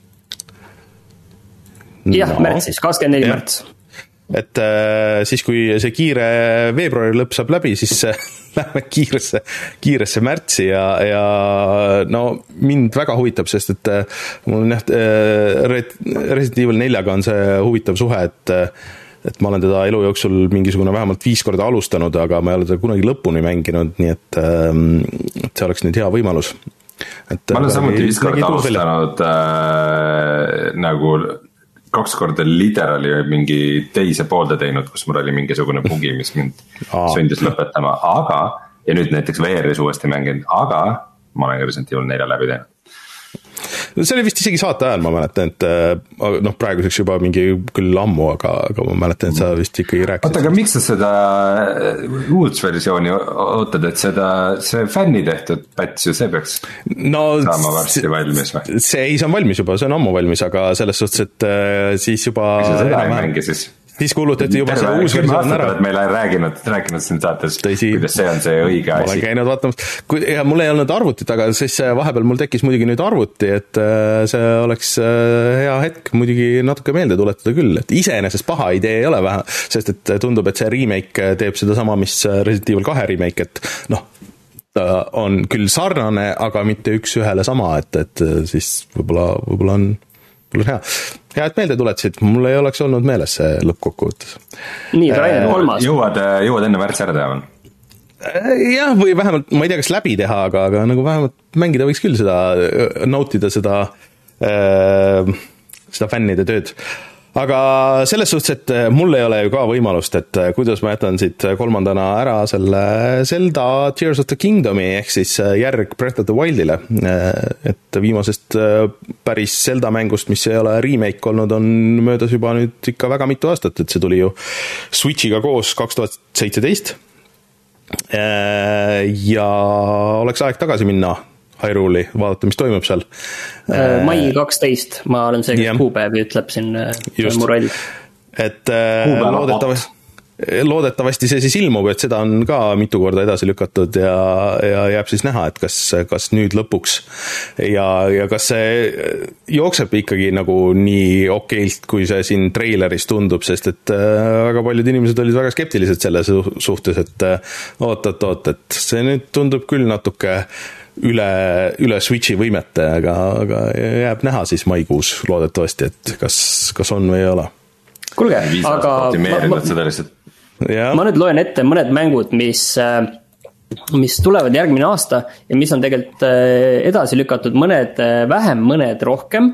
jah, no. märtsis, kakskümmend neli märts. Et siis, kui see kiire veebruari lõpp saab läbi, siis lähme kiiresse, kiiresse märtsi ja, ja no mind väga huvitab, sest et mul on jah, Resident Evil neljaga on see huvitav suhe, et et ma olen teda elu jooksul mingisugune vähemalt viis korda alustanud, aga ma ei ole teda kunagi lõpuni mänginud, nii et, et see oleks nüüd hea võimalus. Et ma olen samuti viis korda alustanud äh, nagu kaks korda literali mingi teise poolde teinud, kus mul oli mingisugune bugi, mis mind sündis lõpetama, aga, ja nüüd näiteks V R-is uuesti mänginud, aga ma olen Resident Evil nelja läbi teinud. See oli vist isegi saate ajal, ma mäletan, et noh, praeguseks juba mingi küll ammu, aga, aga ma mäletan, et sa vist ikkagi rääkisid. Oota, aga miks sa seda uudsversiooni ootad, et seda, see fänni tehtud päts ju, see peaks no, saama varsti valmis või? See ei saa valmis juba, see on ammu valmis, aga selles suhtes, et siis juba mis sa seda ei mängi siis? Siis kuulutati juba see uus versioon ära. Meil on rääginud, rääkinud siin saates, Tõsi, kuidas see on see õige asi. Ma olen käinud vaatamas, ja mul ei olnud arvutit, aga siis vahepeal mul tekkis muidugi nüüd arvuti, et see oleks hea hetk muidugi natuke meelde tuletada küll, et iseenesest paha idee ei ole vähe, sest et tundub, et see remake teeb seda sama, mis Resident Evil kahe remake, et noh, ta on küll sarnane, aga mitte üks ühele sama, et, et siis võib-olla, võib-olla on, võib-olla on hea. ja et meelde tuletasid, mul ei oleks olnud meeles see lõppkokkuvõttes. Nii, Rainer, kolmas. Jõuad, jõuad enne märtsi ära teha? Jah, või vähemalt, ma ei tea, kas läbi teha, aga, aga nagu vähemalt mängida võiks küll seda, nautida seda, seda fännide tööd. Aga selles suhtes, et mul ei ole ju ka võimalust, et kuidas ma jätan siit kolmandana ära selle Zelda Tears of the Kingdomi, ehk siis järg Breath of the Wildile. Et viimasest päris Zelda mängust, mis ei ole remake olnud, on möödas juba nüüd ikka väga mitu aastat, et see tuli ju Switchiga koos kaks tuhat seitseteist. Ja oleks aeg tagasi minna Hyrule'i, vaadata, mis toimub seal. mai kaksteist, ma olen see, kes kuupäevi ütleb siin mu roll. Et loodetavasti, loodetavasti see siis ilmub, et seda on ka mitu korda edasi lükatud ja, ja jääb siis näha, et kas, kas nüüd lõpuks ja, ja kas see jookseb ikkagi nagu nii okeilt, kui see siin treileris tundub, sest et väga paljud inimesed olid väga skeptilised selle suhtes, et oot, oot, oot, et see nüüd tundub küll natuke üle, üle Switchi võimete, aga, aga jääb näha siis maikuus loodetavasti, et kas, kas on või ei ole. Kuulge, aga ma, ma, ma nüüd loen ette mõned mängud, mis, mis tulevad järgmine aasta ja mis on tegelikult edasi lükatud, mõned vähem, mõned rohkem.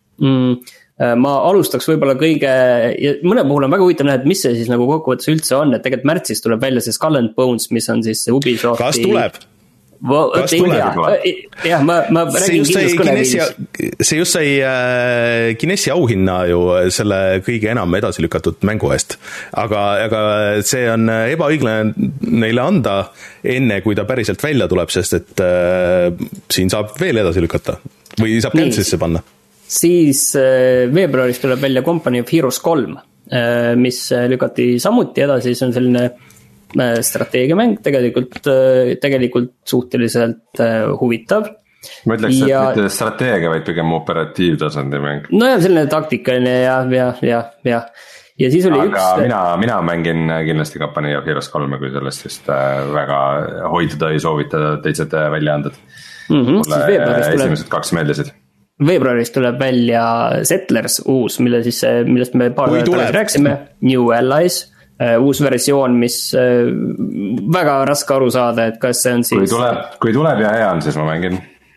Ma alustaks võib-olla kõige, ja mõne puhul on väga huvitav näha, et mis see siis nagu kokkuvõttes üldse on, et tegelikult märtsis tuleb välja see Skull and Bones, mis on siis Ubisofti... Kas tuleb? Kas tuleb? Jah, ma, ma räägin kindlust kõneviilis. See just sai äh, Guinessi auhinna ju selle kõige enam edasi lükatud mängu eest. Aga, aga see on ebaõiglane neile anda enne, kui ta päriselt välja tuleb, sest et äh, siin saab veel edasi lükata. Või saab cancelisse panna. Siis äh, veebruaris tuleb välja Company of Heroes kolm, äh, mis lükati samuti edasi, see on selline strateegiamäng, tegelikult, tegelikult suhteliselt huvitav. Ma ütleks, ja, et mitte strateegia, vaid pigem operatiivtasandi mäng. No ja selline taktikaline ja, ja, ja, ja. Ja siis oli aga üks... mina, mina mängin kindlasti Company of Heroes kolm, kui sellest just väga hoiduda ei soovita teised väljaanded. Mm-hmm, mulle esimesed tuleb... kaks meeldisid. Veebruaris tuleb välja Settlers uus, mille siis, millest me paar tagasi rääksime, New Allies, uus versioon, mis väga raske aru saada, et kas see on siis... Kui tuleb, kui tuleb ja hea on, siis ma mängin.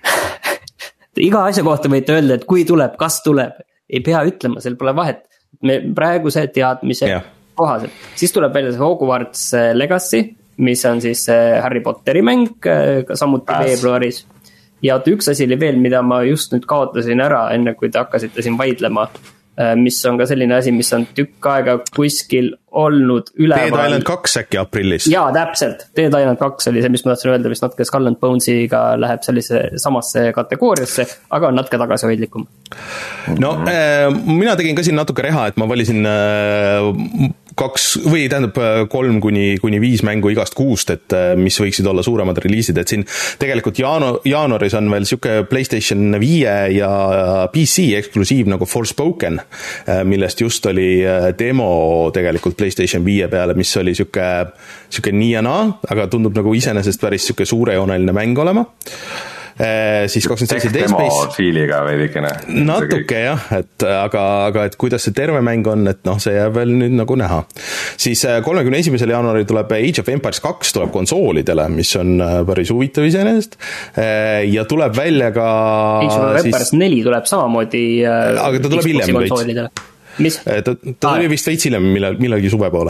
Iga asja kohta võite öelda, et kui tuleb, kas tuleb. Ei pea ütlema, seal pole vahet. Me praeguse teadmise yeah. kohaselt. Siis tuleb välja see Hogwarts Legacy, mis on siis Harry Potteri mäng, samuti Pääs. Veebruaris. Ja üks asi oli veel, mida ma just nüüd kaotasin ära, enne kui te hakkasite siin vaidlema, mis on ka selline asi, mis on tükk aega kuskil olnud üleval. Dead Island kaks äkki aprillis. Jaa, täpselt. Dead Island kaks oli see, mis ma tahtsin öelda, mis natuke Skull and Bonesiga läheb sellise samasse kategooriasse, aga on natuke tagasihoidlikum. No, äh, mina tegin ka siin natuke reha, et ma valisin äh, kaks või tähendab kolm kuni, kuni viis mängu igast kuust, et mis võiksid olla suuremad reliisid, et siin tegelikult jaanu, jaanuaris on veel siuke PlayStation viie ja P C eksklusiiv nagu Forspoken, millest just oli demo tegelikult PlayStation viie peale, mis oli siuke, siuke nii ja naa, aga tundub nagu iseenesest päris siuke suurejooneline mäng olema. Eh, siis kakskümmend seitse Dead Space fiiliga veidikene natuke jah, et aga, aga et kuidas see terve mäng on, et noh, see jääb veel nüüd nagu näha. Siis kolmekümne esimesel jaanuaril tuleb Age of Empires kaks tuleb konsoolidele, mis on päris huvitav iseenesest, ja tuleb välja ka Age of Empires siis... neli tuleb samamoodi aga ta tuleb hiljem konsoolidele. Mis? Ta, ta tuli vist veits hiljem millalgi suve poole.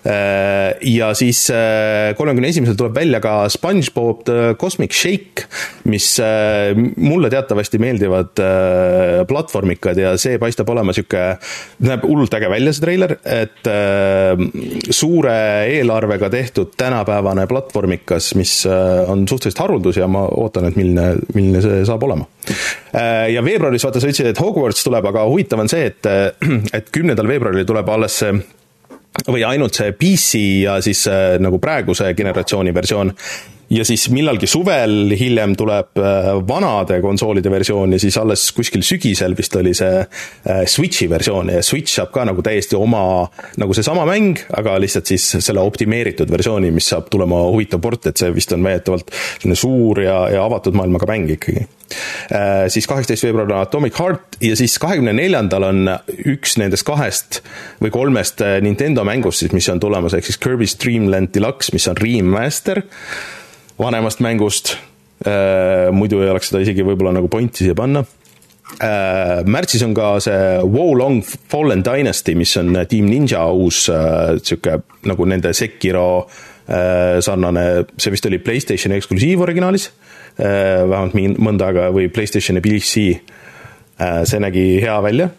Ja siis kolmekümne esimesel tuleb välja ka SpongeBob The Cosmic Shake, mis mulle teatavasti meeldivad platvormikad ja see paistab olema siuke, näeb hullult äge välja see trailer, et suure eelarvega tehtud tänapäevane platvormikas, mis on suhteliselt haruldus ja ma ootan, et milline, milline see saab olema. Ja veebruaris vaata sa ütlesid, et Hogwarts tuleb, aga huvitav on see, et et kümnendal veebruaril tuleb alles see või ainult see P C ja siis nagu praeguse generatsiooni versioon ja siis millalgi suvel hiljem tuleb vanade konsoolide versioon ja siis alles kuskil sügisel vist oli see Switchi versioon ja Switch saab ka nagu täiesti oma, nagu see sama mäng, aga lihtsalt siis selle optimeeritud versiooni, mis saab tulema huvitav port, et see vist on väidetavalt suur ja, ja avatud maailmaga mäng ikkagi. Siis kaheksateist veebruar on Atomic Heart ja siis kahekümne neljandal on üks nendest kahest või kolmest Nintendo mängust, siis, mis on tulemas, ehk siis Kirby's Dream Land Deluxe, mis on remaster vanemast mängust, muidu ei oleks seda isegi võib-olla nagu pointi siia panna. Märtsis on ka see Wo Long Fallen Dynasty, mis on Team Ninja uus siuke nagu nende Sekiro sarnane, see vist oli PlayStationi eksklusiiv originaalis, vähemalt mõnda aega, või PlayStationi P C, see nägi hea välja.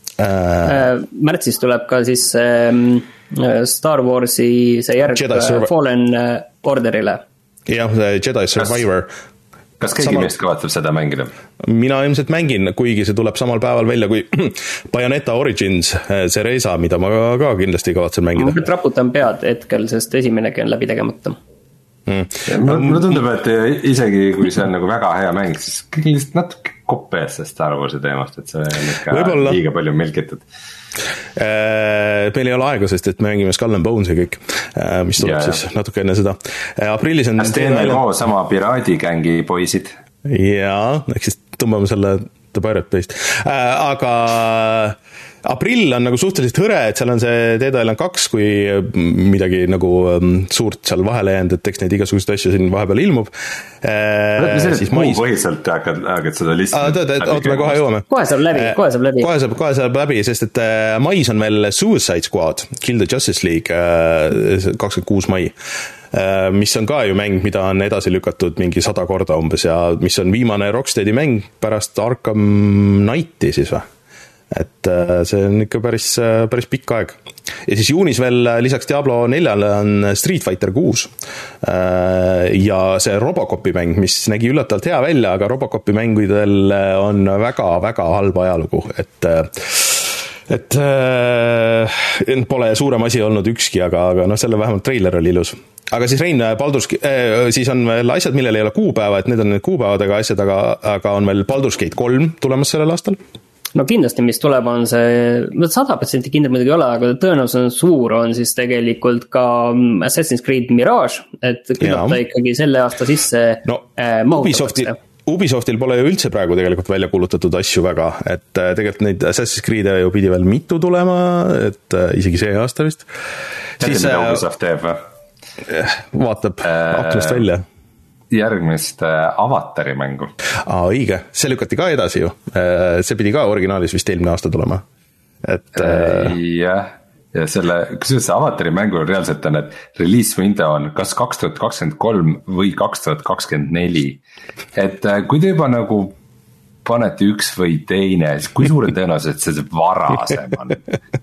Märtsis tuleb ka siis Star Warsi see järg Fallen Orderile. Jah, Jedi Survivor. Kas keegi Sama... meist kavatseb seda mängida? Mina ilmselt mängin, kuigi see tuleb samal päeval välja kui Bayonetta Origins, Cereza, mida ma ka kindlasti kavatsen mängida. Ma raputan pead hetkel, sest esimeinegi on läbi tegemata. Mm. Mulle tundub, et isegi kui see on nagu väga hea mäng, siis kõik lihtsalt natuke koppees see Star Warsi teemast, et see on ikka Võibolla. Liiga palju milkitud. Meil ei ole aega, sest et me mängime Skull and Bones ja kõik, mis tuleb ja, siis ja. natuke enne seda. Aprillis on Kas teeme loo sama piraadigängi poisid? Jaa, ehk siis tõmbame selle The Pirate Bay'st. Aga aprill on nagu suhteliselt hõre, et seal on see Dead Island kaks, kui midagi nagu suurt seal vahele jäänud, et eks neid igasuguseid asju siin vahepeal ilmub. See siis mais... põhiliselt hakkad, hakkad seda lihtsalt... Ootame, kohe jõuame. Kohe saab läbi, kohe saab läbi. Kohe saab, kohe saab läbi, sest et mais on meil Suicide Squad, Kill the Justice League, kakskümmend kuus mai, mis on ka ju mäng, mida on edasi lükatud mingi sada korda umbes ja mis on viimane Rocksteadi mäng pärast Arkham Knighti siis või? Et see on ikka päris, päris pikk aeg. Ja siis juunis veel lisaks Diablo neljale on Street Fighter kuus ja see Robocopi mäng, mis nägi üllatavalt hea välja, aga Robocopi mängudel on väga-väga halb ajalugu, et et äh, pole suurem asi olnud ükski, aga, aga noh, selle vähemalt treiler oli ilus. Aga siis Rein, Baldur's, äh, siis on veel asjad, millel ei ole kuupäeva, et need on need kuupäevadega asjad, aga, aga on veel Baldur's Gate kolm tulemas sellel aastal. No kindlasti, mis tuleb, on see, sada protsenti kindel muidugi ei ole, aga tõenäoliselt on suur, on siis tegelikult ka Assassin's Creed Mirage, et küllap ta ikkagi selle aasta sisse no, äh, mahutatakse. Ubisoftil pole ju üldse praegu tegelikult välja kuulutatud asju väga, et tegelikult neid Assassin's Creed'e ju pidi veel mitu tulema, et isegi see aasta vist. Siis mida Ubisoft teeb või? Vaatab äh, aknast välja. Järgmist äh, Avatari mängu. Aa, õige, see lükati ka edasi ju. Äh, see pidi ka originaalis vist eelmine aasta tulema. Et, äh... jah, ja selle, kusjuures see Avatari mängul reaalselt on, et release window on kas kaks tuhat kakskümmend kolm või kaks tuhat kakskümmend neli. Et kui te juba nagu panete üks või teine, siis kui suure tõenäoliselt see varasem on?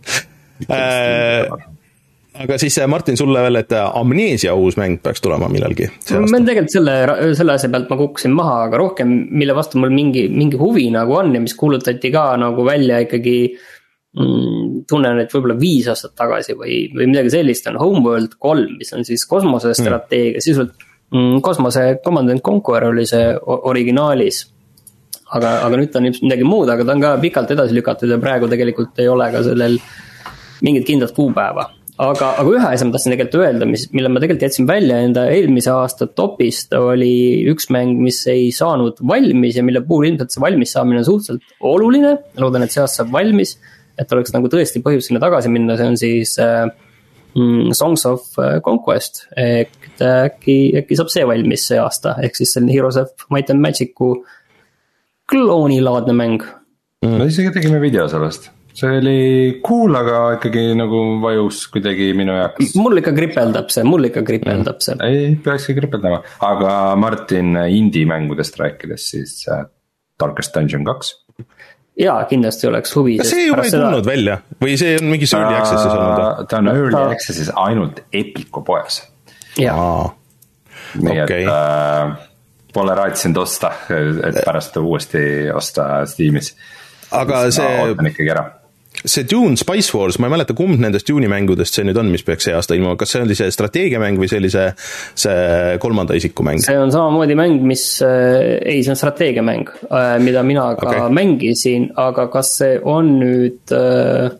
Aga siis Martin, sulle veel, et Amnesia uus mäng peaks tulema millalgi. Ma tegelikult selle, selle asja pealt ma kukkusin maha, aga rohkem, mille vastu mul mingi, mingi huvi nagu on ja mis kuulutati ka nagu välja ikkagi mm, tunnen, et võib-olla viis aastat tagasi või, või midagi sellist on Homeworld kolm, mis on siis kosmosestrateegia, mm. sisult mm, kosmose Command and Conquer oli see originaalis. Aga, aga nüüd on midagi muud, aga ta on ka pikalt edasi lükatud ja praegu tegelikult ei ole ka sellel mingit kindlat kuupäeva. Aga, aga ühe asja ma tahtsin tegelikult öelda, mis, mille ma tegelikult jätsin välja enda eelmise aasta topist, oli üks mäng, mis ei saanud valmis ja mille puhul ilmselt see valmis saamine on suhteliselt oluline. Loodan, et see aasta saab valmis, et oleks nagu tõesti põhjus sinna tagasi minna, see on siis äh, Songs of Conquest, et äkki, äkki saab see valmis see aasta, ehk siis selline Heroes of Might and Magic'u kloonilaadne mäng. Me isegi tegime video sellest. See oli cool, aga ikkagi nagu vajus kuidagi minu jaoks. Mul ikka gripeldab see, mul ikka gripeldab see. Ei, peakski gripeldama. Aga Martin, indie mängudest rääkides siis Darkest Dungeon kaks. Jaa, kindlasti oleks huvi. Kas see juba ei seda... tulnud välja? Või see on mingi early access'is olnud? Ta on early access'is ainult Epiku poes. Jaa. Nii okay. et äh, pole raatsinud osta, et pärast uuesti osta Steamis. Aga see... ootan ikkagi ära. see Dune Spice Wars, ma ei mäleta, kumb nendest Dune'i mängudest see nüüd on, mis peaks see aasta ilma, kas see oli see strateegiamäng või see oli see, see kolmanda isiku mäng? See on samamoodi mäng, mis, ei, see on strateegiamäng, mida mina ka okay. mängisin, aga kas see on nüüd äh,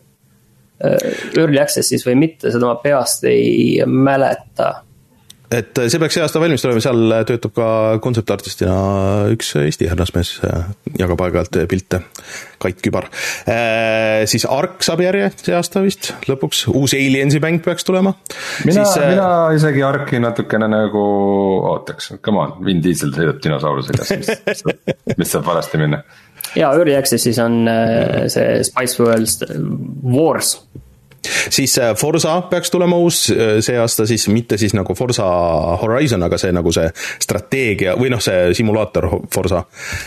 Early Access'is või mitte, seda ma peast ei mäleta. Et see peaks see aasta valmis tulema, seal töötab ka kontseptartistina üks Eesti härrasmees, jagab aeg-ajalt pilte, Kait Kübar. E, siis Ark saab järje see aasta vist lõpuks, uus Aliensi mäng peaks tulema. Mina, siis, mina isegi Arki natukene nagu ootaks, come on, Vin Diesel sõidab dinosaurusega, mis, mis saab valesti minna. Ja Early Access'is on see Spice World Wars. Siis Forza peaks tulema uus see aasta, siis mitte siis nagu Forza Horizon, aga see nagu see strateegia või noh, see simulaator Forza,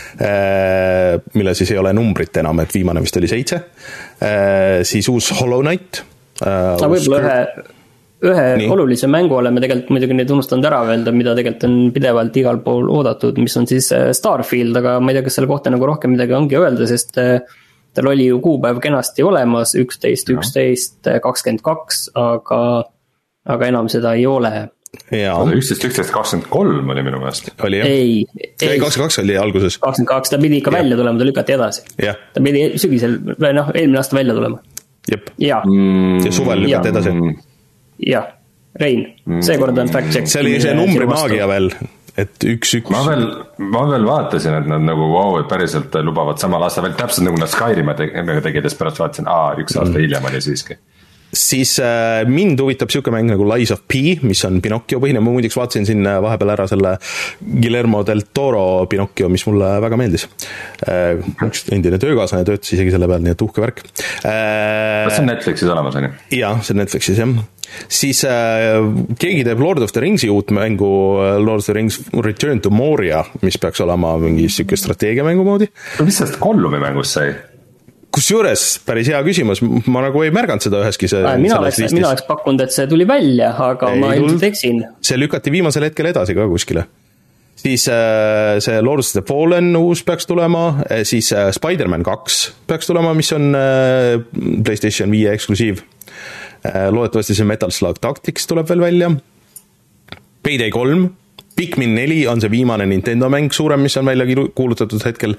mille siis ei ole numbrit enam, et viimane vist oli seitse. Siis uus Hollow Knight. Uus võib-olla ühe, ühe Nii. olulise mängu oleme tegelikult muidugi neid unustanud ära öelda, mida tegelikult on pidevalt igal pool oodatud, mis on siis Starfield, aga ma ei tea, kas selle kohta nagu rohkem midagi ongi öelda, sest tal oli ju kuupäev kenasti olemas, üksteist, üksteist, kakskümmend kaks, aga, aga enam seda ei ole. üksteist, üksteist, kakskümmend kolm oli minu meelest. Oli jah? Ei, ei, kakskümmend kaks oli alguses. kakskümmend kaks, ta pidi ikka ja. välja tulema, ta lükati edasi. Ja. Ta pidi sügisel, või noh, eelmine aasta välja tulema. Jep. Ja. Mm, ja suvel lükati edasi. Jah, Rein, seekord on fact check. See oli see numbri maagia veel. Et üks, üks. Ma veel, ma veel vaatasin, et nad nagu wow, et päriselt lubavad samal aasta veel täpselt nagu nad Skyrima tegides pärast vaatasin, aa, üks aasta mm. hiljem oli siiski. Siis äh, mind huvitab siuke mäng nagu Lies of P, mis on Pinocchio põhine, ma muidiks vaatasin siin vahepeal ära selle Guillermo del Toro Pinocchio, mis mulle väga meeldis. Äh, üks endine töökaaslane töötas isegi selle peal, nii et uhke värk. Äh, Kas see on Netflixis olemas, on ju? Jaa, see on Netflixis, jah. Siis äh, keegi teeb Lord of the Ringsi uut mängu Lord of the Rings Return to Moria, mis peaks olema mingi siuke strateegiamängu moodi. Mis sellest Gollumi mängust sai? Kus juures, päris hea küsimus, ma nagu ei märganud seda üheski see, äh, mina, oleks, mina oleks pakkunud, et see tuli välja, aga ei, ma ilmselt eksin. See lükati viimasel hetkel edasi ka kuskile. Siis äh, see Lord of the Fallen uus peaks tulema, siis äh, Spider-Man kaks peaks tulema, mis on äh, PlayStation viie eksklusiiv. Loodetavasti see Metal Slug Tactics tuleb veel välja. Payday kolm, Pikmin neli on see viimane Nintendo mäng suurem, mis on välja kuulutatud hetkel,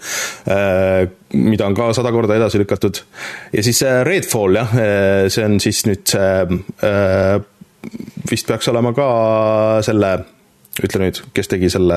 mida on ka sada korda edasi lükatud. Ja siis Redfall, jah, see on siis nüüd see, vist peaks olema ka selle, ütle nüüd, kes tegi selle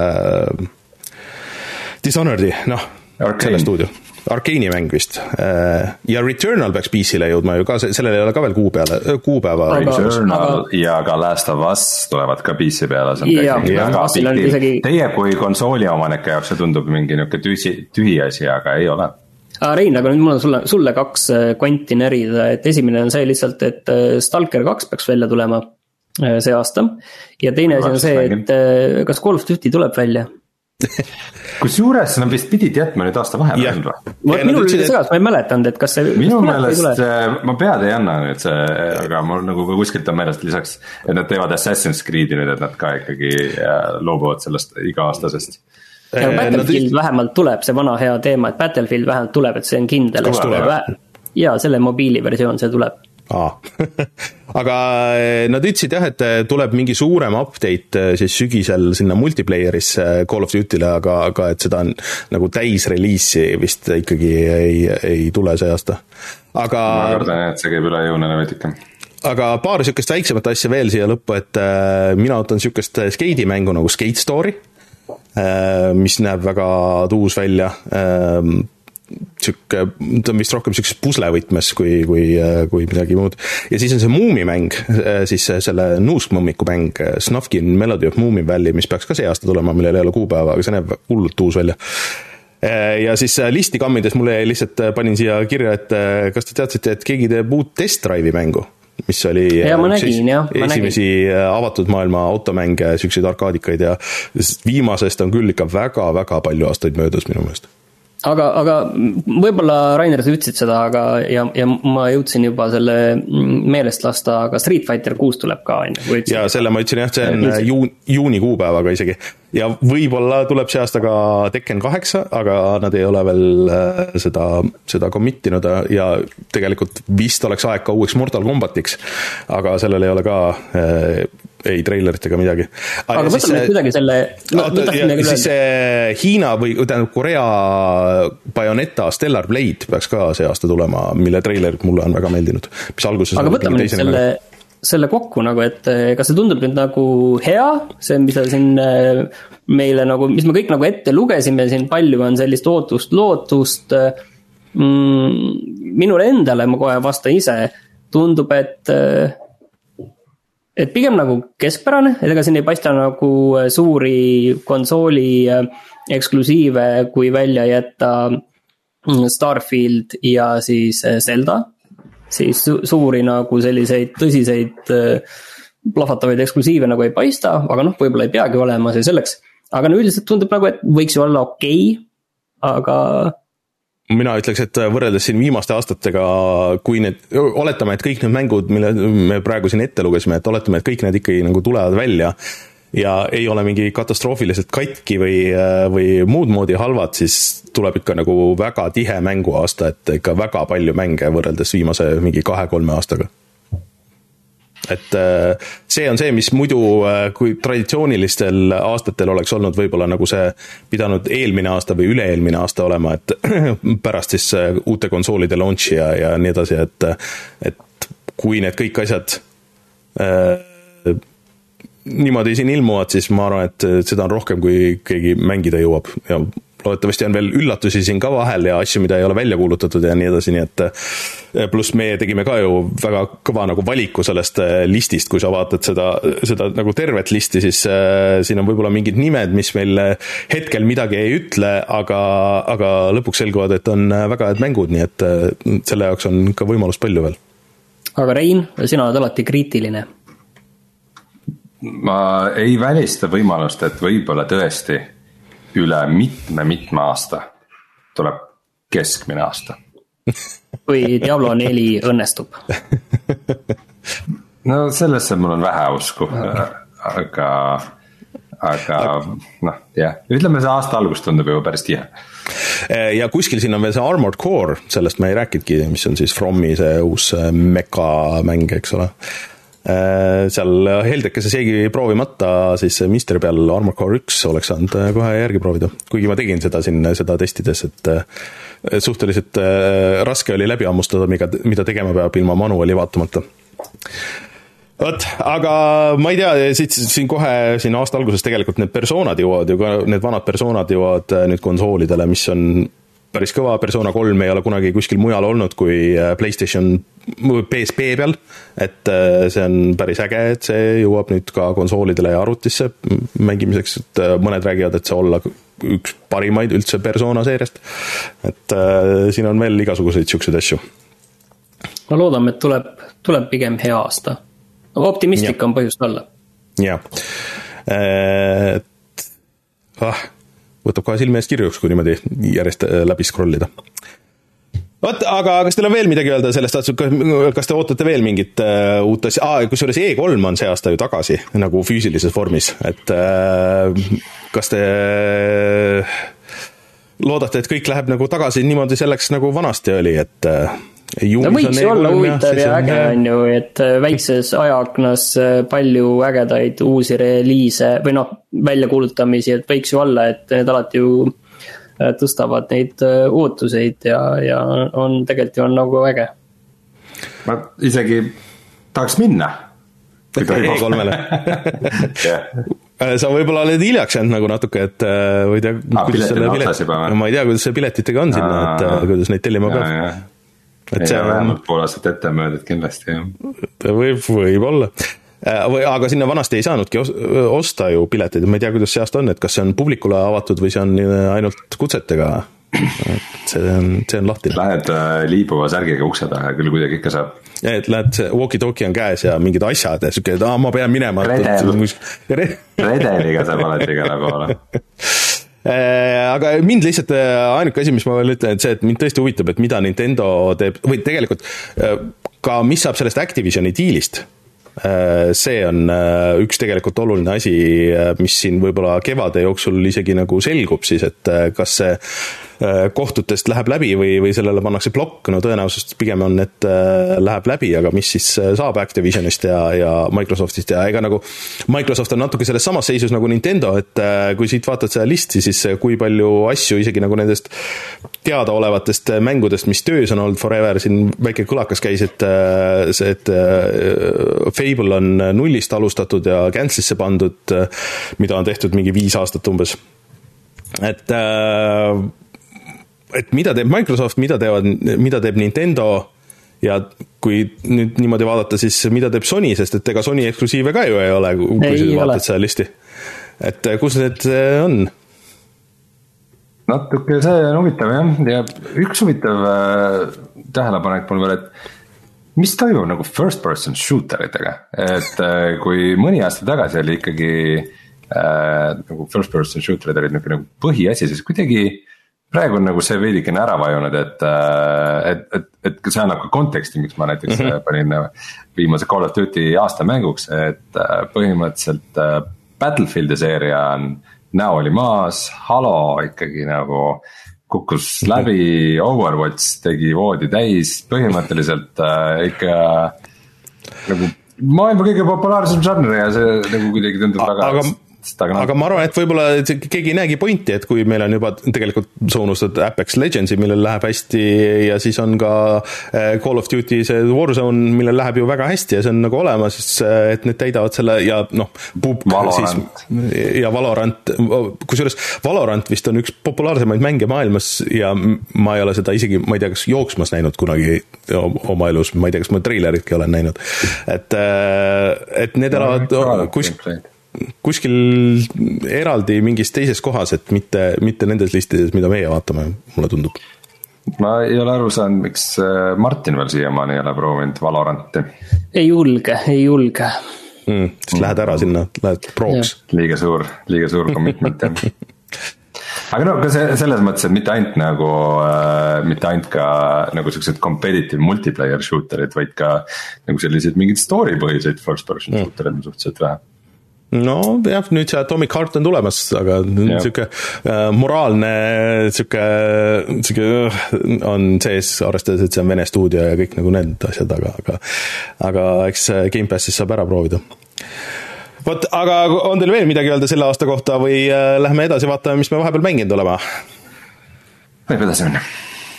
Dishonored'i, noh, selle stuudio. Arkeeni mäng vist. Ja Returnal peaks P C-le jõudma ju ka, sellel ei ole ka veel kuu peale, kuupäeva. Returnal ja ka Last of Us tulevad ka P C peale. Ja, ja, isegi... Teie kui konsooli omanike jaoks see tundub mingi tühi, tühi asi, aga ei ole. Rein, aga nüüd mul on sulle, sulle kaks konti närida, et esimene on see lihtsalt, et Stalker kaks peaks välja tulema see aasta. Ja teine asi on see, et kas Call of Duty tuleb välja? Kus juures nad vist pidid jätma nüüd aasta vahepeal või? Minul oli segas, ma ei mäletanud, et kas see minu meelest, ma pead ei anna nüüd see, aga mul nagu kuskilt on meelest lisaks, et nad teevad Assassin's Creed'i nüüd, et nad ka ikkagi loobuvad sellest iga-aastasest. Ja Battlefield vähemalt tuleb, see vana hea teema, et Battlefield vähemalt tuleb, et see on kindel. Ja selle mobiiliversioon see tuleb. Aa. Aga nad ütlesid jah, et tuleb mingi suurem update siis sügisel sinna multiplayerisse Call of Duty'le, aga, aga et seda on nagu täisreliisi vist ikkagi ei, ei tule see aasta. Aga... Ma kardan, et see käib üle jõunene veidike. Aga paar sükest väiksemat asja veel siia lõppu, et mina ootan sükest skeidimängu nagu Skate Story, mis näeb väga tuus välja. Sükke, ta on vist rohkem sükses puslevõtmes kui, kui, kui midagi muud. Ja siis on see Moomi-mäng, siis selle nuuskmõmmiku mäng Snufkin Melody of Moomin Valley, mis peaks ka see aasta tulema, millel ei ole kuupäeva, aga see näeb hullult uus välja. Ja siis listi kammides mulle lihtsalt panin siia kirja, et kas te teadsite, et keegi teeb uut Test Drive'i mängu, mis oli ja, ma nägin, jah, ma esimesi nägin. Avatud maailma automänge, sükseid arkaadikaid ja viimasest on küll ikka väga-väga palju aastaid möödas minu meelest. aga, aga võib-olla Rainer, sa ütlesid seda, aga ja, ja ma jõudsin juba selle meelest lasta, aga Street Fighter kuus tuleb ka. Ja selle ma ütlesin jah, see on juun, juuni kuupäevaga isegi. Ja võib-olla tuleb see aasta ka Tekken kaheksa, aga nad ei ole veel seda, seda committinud ja tegelikult vist oleks aeg ka uueks Mortal Kombatiks, aga sellel ei ole ka ei trailerit ega midagi. Aga võtame nüüd kuidagi selle... No, ja, siis see Hiina või tähendab Korea Bayonetta Stellar Blade peaks ka see aasta tulema, mille trailerit mulle on väga meeldinud. Mis alguses aga võtame nüüd selle, selle kokku, nagu, et kas see tundub nüüd nagu hea, see, mis siin meile nagu, mis me kõik nagu ette lugesime, siin palju on sellist ootust, lootust. Minule endale, ma kohe vasta ise, tundub, et et pigem nagu keskpärane, et ega siin ei paista nagu suuri konsooli eksklusiive, kui välja jätta Starfield ja siis Zelda, siis suuri nagu selliseid tõsiseid plahvatavaid eksklusiive nagu ei paista, aga noh, võib-olla ei peagi olema see selleks, aga no üldiselt tundub nagu, et võiks ju olla okei, aga... Mina ütleks, et võrreldes siin viimaste aastatega, kui need, oletame, et kõik need mängud, mille me praegu siin ette lugesime, et oletame, et kõik need ikkagi nagu tulevad välja ja ei ole mingi katastroofiliselt katki või, või muud moodi halvad, siis tuleb ikka nagu väga tihe mänguaasta, et ikka väga palju mänge võrreldes viimase mingi kahe-kolme aastaga. Et see on see, mis muidu, kui traditsioonilistel aastatel oleks olnud võib-olla nagu see pidanud eelmine aasta või üle-eelmine aasta olema, et pärast siis uute konsoolide launchi ja, ja nii edasi, et, et kui need kõik asjad äh, niimoodi siin ilmuvad, siis ma arvan, et seda on rohkem, kui keegi mängida jõuab ja loodetavasti on veel üllatusi siin ka vahel ja asju, mida ei ole välja kuulutatud ja nii edasi, nii et pluss me tegime ka ju väga kõva nagu valiku sellest listist, kui sa vaatad seda, seda nagu tervet listi, siis äh, siin on võib-olla mingid nimed, mis meil hetkel midagi ei ütle, aga, aga lõpuks selguvad, et on väga head mängud, nii et äh, selle jaoks on ka võimalus palju veel. Aga Rein, sina oled alati kriitiline. Ma ei välista võimalust, et võib-olla tõesti üle mitme-mitme aasta tuleb keskmine aasta. Kui Diablo neli õnnestub. No sellesse mul on vähe usku, aga, aga noh, jah, ütleme see aasta algus tundub juba päris tihe. Ja kuskil siin on veel see Armored Core, sellest me ei rääkidki, mis on siis Fromi see uus meka mäng, eks ole. Seal heldekese seegi proovimata siis Mister peal Armored Core üks oleks saanud kohe järgi proovida, kuigi ma tegin seda siin seda testides, et suhteliselt raske oli läbi ammustada, mida tegema peab ilma manuali vaatamata. Võt, aga ma ei tea, siit, siin kohe siin aasta alguses tegelikult need persoonad jõuavad ju ka, need vanad persoonad jõuavad nüüd konsoolidele, mis on päris kõva, Persona kolm ei ole kunagi kuskil mujal olnud kui PlayStation P S P peal, et see on päris äge, et see jõuab nüüd ka konsoolidele ja arvutisse mängimiseks, et mõned räägivad, et see olla üks parimaid üldse Persona seeriast, et siin on veel igasuguseid siukseid asju. Ma loodame, et tuleb, tuleb pigem hea aasta. Optimistik ja. On põhjust olla. Jah. Et, ah, võtab kohe silme ees kirjuks, kui niimoodi järjest läbi scrollida. Võt, aga kas teil on veel midagi öelda sellest, kas te ootate veel mingit uh, uut asja? Ah, kusjuures E kolm on see aasta ju tagasi, nagu füüsilises vormis, et uh, kas te loodate, et kõik läheb nagu tagasi niimoodi selleks, nagu vanasti oli, et uh, no võiks ju olla huvitav ja äge on ju, et väikses ajaaknas palju ägedaid uusi reliise või noh, väljakuulutamisi, et võiks ju olla, et need alati ju tõstavad neid ootuseid ja, ja on tegelikult ju on nagu äge. Ma isegi tahaks minna. E kolmele. Sa võib-olla oled hiljaks jäänud nagu natuke, et või tea, ah, piletid otsas juba. Ma ei tea, kuidas see piletitega on sinna, et kuidas neid tellima peab. Et ei, see on vähemalt pool aastat ette möödud kindlasti. Võib, võib olla. Aga sinna vanasti ei saanudki osta ju piletid. Ma ei tea, kuidas see aasta on, et kas see on publikule avatud või see on ainult kutsetega. See on, see on lahti. Lähed liibuva särgiga ukse taha, küll kuidagi ikka saab. Ja, et lähed, walkie-talkie on käes ja mingid asjad ja süke, et ah, ma pean minema. Redel. Redeliga saab alati igale poole. aga mind lihtsalt ainuke asi, mis ma veel ütlen, et see, et mind tõesti huvitab, et mida Nintendo teeb, või tegelikult ka mis saab sellest Activisioni diilist. See on üks tegelikult oluline asi, mis siin võib-olla kevade jooksul isegi nagu selgub siis, et kas see kohtutest läheb läbi või, või sellele pannakse plokk, no tõenäoliselt pigem on, et läheb läbi, aga mis siis saab Activisionist ja, ja Microsoftist ja ega nagu Microsoft on natuke selles samas seisus nagu Nintendo, et kui siit vaatad seda listi, siis kui palju asju isegi nagu nendest teadaolevatest mängudest, mis töös on olnud forever, siin väike kõlakas käis, et see, et Fable on nullist alustatud ja cancel'isse pandud, mida on tehtud mingi viis aastat umbes. Et et mida teeb Microsoft, mida teevad, mida teeb Nintendo ja kui nüüd niimoodi vaadata, siis mida teeb Sony, sest et ega Sony eksklusiive ka ju ei ole, kui ei sa vaatad seda listi. Et kus need on? Natuke see on huvitav, jah. Ja üks huvitav äh, tähelepanek mul veel, et mis toimub nagu first person shooteritega, et äh, kui mõni aasta tagasi oli ikkagi äh, nagu first person shooterid olid nagu, nagu põhiasi, siis kuidagi praegu on nagu see veidikene ära vajunud, et, et, et, et see annab ka konteksti, miks ma näiteks mm-hmm. panin viimase Call of Duty aasta mänguks, et põhimõtteliselt Battlefieldi seeria on näo oli maas, Halo ikkagi nagu kukkus läbi, Overwatch tegi voodi täis, põhimõtteliselt ikka nagu maailma kõige populaarsem žanr ja see nagu kuidagi tundub väga aga... Aga, aga ma arvan, et võib-olla keegi ei näegi pointi, et kui meil on juba tegelikult soonustada Apex Legendsi, millel läheb hästi ja siis on ka Call of Duty see Warzone, millel läheb ju väga hästi ja see on nagu olemas, et need täidavad selle ja noh, Valorant. Siis, ja Valorant, kusjuures Valorant vist on üks populaarsemaid mänge maailmas ja ma ei ole seda isegi, ma ei tea, kas jooksmas näinud kunagi oma elus, ma ei tea, kas ma treileritki olen näinud, et, et need elavad kus kuskil eraldi mingis teises kohas, et mitte, mitte nendes listides, mida meie vaatame, mulle tundub. Ma ei ole aru saanud, miks Martin veel siiamaani ei ole proovinud Valoranti. Ei julge, ei julge. Mm, siis lähed ära sinna, lähed prooks. Liiga suur, liiga suur commitment. Aga no ka see, selles mõttes, et mitte ainult nagu, äh, mitte ainult ka nagu sellised competitive multiplayer shooterid, vaid ka nagu sellised mingid story põhiseid first person shooterid on suhteliselt vähe. No jah, nüüd see Atomic Heart on tulemas, aga niisugune äh, moraalne niisugune, niisugune on sees, arvestades, et see on Vene stuudio ja kõik nagu need asjad, aga, aga, aga eks Game Passis saab ära proovida. Vot, aga on teil veel midagi öelda selle aasta kohta või äh, lähme edasi vaatame, mis me vahepeal mänginud olema? Võib edasi minna.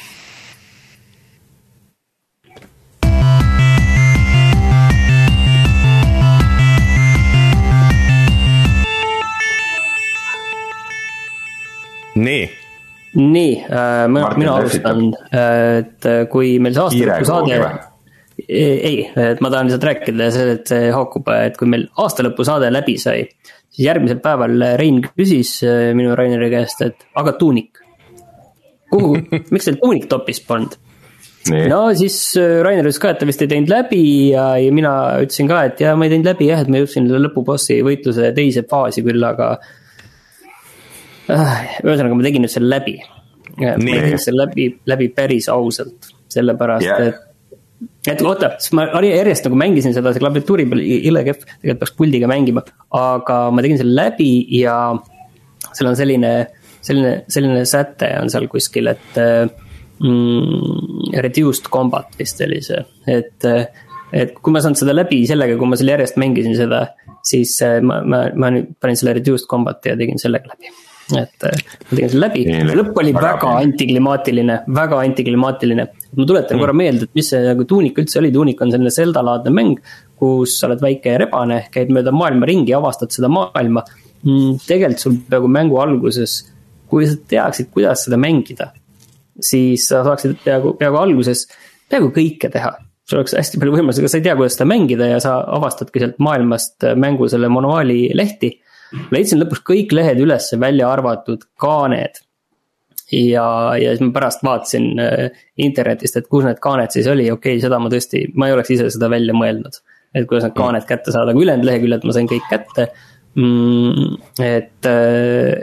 Nii. Nii, äh, mina, mina alustan, et kui meil see aastalõpu saade, ei, et ma tahan lihtsalt rääkida see, et see haakub, et kui meil aastalõpu saade läbi sai, siis järgmisel päeval Rein küsis minu Raineri käest, et aga tuunik, kuhu, miks teil tuunik topis polnud? No siis Rainer ütles ka, et ta vist ei teinud läbi ja, ja mina ütlesin ka, et ja ma ei teinud läbi jah, et ma jõudsin lõpubossi võitluse teise faasi küll, aga ühesõnaga ma tegin nüüd selle läbi. Ma tegin selle läbi, läbi päris ausalt, sellepärast, yeah. et et oota, ma järjest nagu mängisin seda, see klaviatuuri peal ilekehv, tegelikult peaks puldiga mängima, aga ma tegin selle läbi ja seal on selline, selline, selline säte on seal kuskil, et mm, reduced combat vist oli see, et, et kui ma saan seda läbi sellega, kui ma selle järjest mängisin seda, siis ma, ma, ma panin selle reduced combat ja tegin sellega läbi. Et ma tegin selle läbi, lõpp oli väga antiklimaatiline, väga antiklimaatiline. Ma tuletan mm. korra meelde, et mis see nagu tuunik üldse oli, tuunik on selline Zelda-laadne mäng, kus sa oled väike rebane, käid mööda maailma ringi, avastad seda maailma. Tegelikult sul peaaegu mängu alguses, kui sa teaksid, kuidas seda mängida, siis sa saaksid peaaegu, peaaegu alguses peaaegu kõike teha. Sul oleks hästi palju võimalusi, aga sa ei tea, kuidas seda mängida ja sa avastadki sealt maailmast mängu selle manuaali lehti. Leidsin lõpus kõik lehed üles välja arvatud kaaned ja, ja siis ma pärast vaatasin internetist, et kus need kaaned siis oli, okei, seda ma tõesti, ma ei oleks ise seda välja mõelnud, et kuidas need kaaned kätte saada, aga ülejäänud leheküljed ma sain kõik kätte, mm, et, et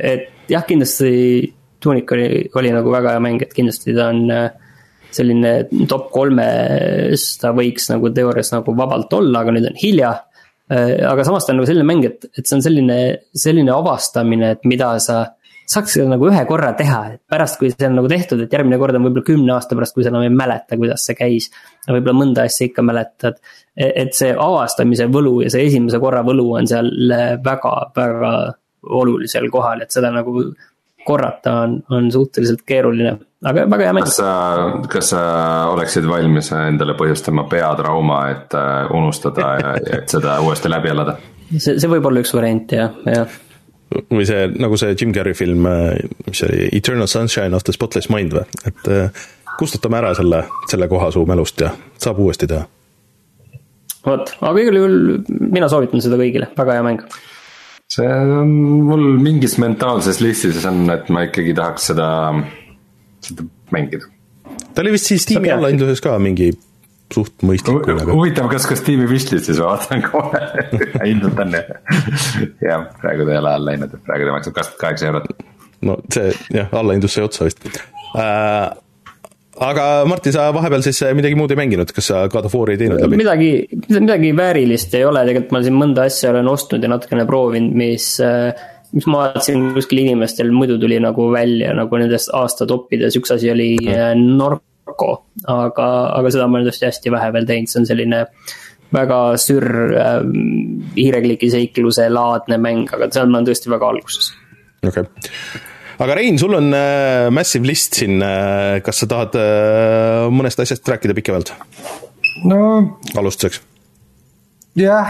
jah, kindlasti Tunic oli, oli nagu väga hea mäng, et kindlasti ta on selline top kolmes, ta võiks nagu teoorias nagu vabalt olla, aga nüüd on hilja. Aga samas ta on nagu selline mäng, et, et see on selline, selline avastamine, et mida sa saaks nagu ühe korra teha, et pärast kui see on nagu tehtud, et järgmine kord on võib-olla kümne aasta pärast, kui sa enam ei mäleta, kuidas see käis, võib-olla mõnda asja ikka mäletad, et see avastamise võlu ja see esimese korra võlu on seal väga, väga olulisel kohal, et seda nagu korrata on, on suhteliselt keeruline, aga väga hea mäng. Kas sa, kas sa oleksid valmis endale põhjustama peatrauma, et unustada ja et seda uuesti läbi elada? See, see võib olla üks variant, jah, jah. Või see, nagu see Jim Carrey film, mis oli Eternal Sunshine of the Spotless Mind või, et kustutame ära selle, selle koha su mälust ja saab uuesti teha. Vot, aga igal juhul mina soovitan seda kõigile, väga hea mäng. See on mul mingis mentaalses listis on, et ma ikkagi tahaks seda, seda mängida. Ta oli vist siis Steam'i allahinduses ka mingi suht mõistlik. Huvitav, kas ka Steam'i wishlist'is vaatan kohe hindud on ja praegu ta ei ole alla läinud, et praegu ta maksab kakskümmend kaheksa eurot. No see, jah, allahindus sai otsa vist. Äh, aga Martin, sa vahepeal siis midagi muud ei mänginud, kas sa God of War ei teinud läbi? Midagi, midagi väärilist ei ole, tegelikult ma siin mõnda asja olen ostnud ja natukene proovinud, mis, mis ma vaatasin kuskil inimestel muidu tuli nagu välja nagu nendest aasta toppides, üks asi oli mm. Norko, aga, aga seda ma olen tõesti hästi vähe veel teinud, see on selline väga sür äh, hiirekliki seikluse laadne mäng, aga seal ma olen tõesti väga alguses. Okei okay. Aga Rein, sul on äh, massive list siin, äh, kas sa tahad äh, mõnest asjast rääkida pikemalt? No alustuseks. Jah,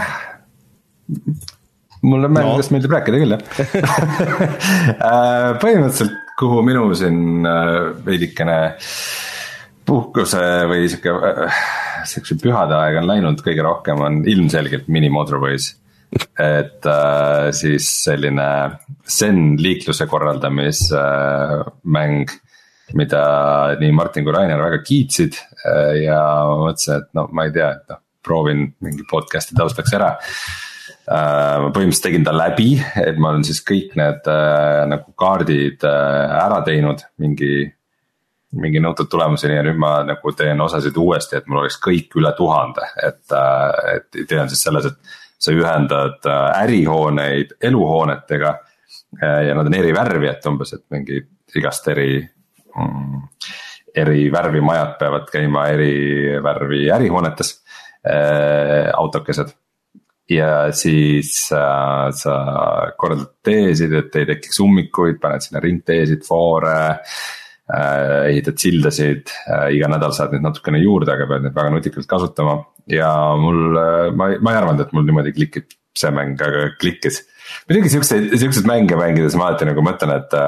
mulle mängudest no. meeldib rääkida küll, jah. Põhimõtteliselt, kuhu minu siin veidikene puhkuse või siuke pühade aeg on läinud kõige rohkem on ilmselgelt Mini Motorways. Et äh, siis selline Zen liikluse korraldamis äh, mäng, mida nii Martin kui Rainer väga kiitsid äh, ja mõtlesin, et no ma ei tea, et no, proovin mingi podcasti taustaks ära. äh, ma põhimõtteliselt tegin ta läbi, et ma olen siis kõik need äh, nagu kaardid äh, ära teinud mingi mingi nõutud tulemuseni ja nüüd ma nagu teen osasid uuesti, et mul oleks kõik üle tuhande, et, äh, et idee on siis selles, et sa ühendad ärihooneid eluhoonetega ja nad on eri värvi, et umbes, et mingi igast eri, mm, eri värvi majad peavad käima eri värvi ärihoonetes, äh, autokesed. Ja siis äh, sa korraldad teesid, et ei tekiks ummikuid, paned sinna ringteesid, foore, äh, ehitad sildasid, äh, iga nädal saad neid natukene juurde, aga pead neid väga nutikalt kasutama. Ja mul, ma, ma ei arvanud, et mul niimoodi klikib see mäng, aga klikkis. Midagi siukseid, siukseid mänge mängides ma alati nagu mõtlen, et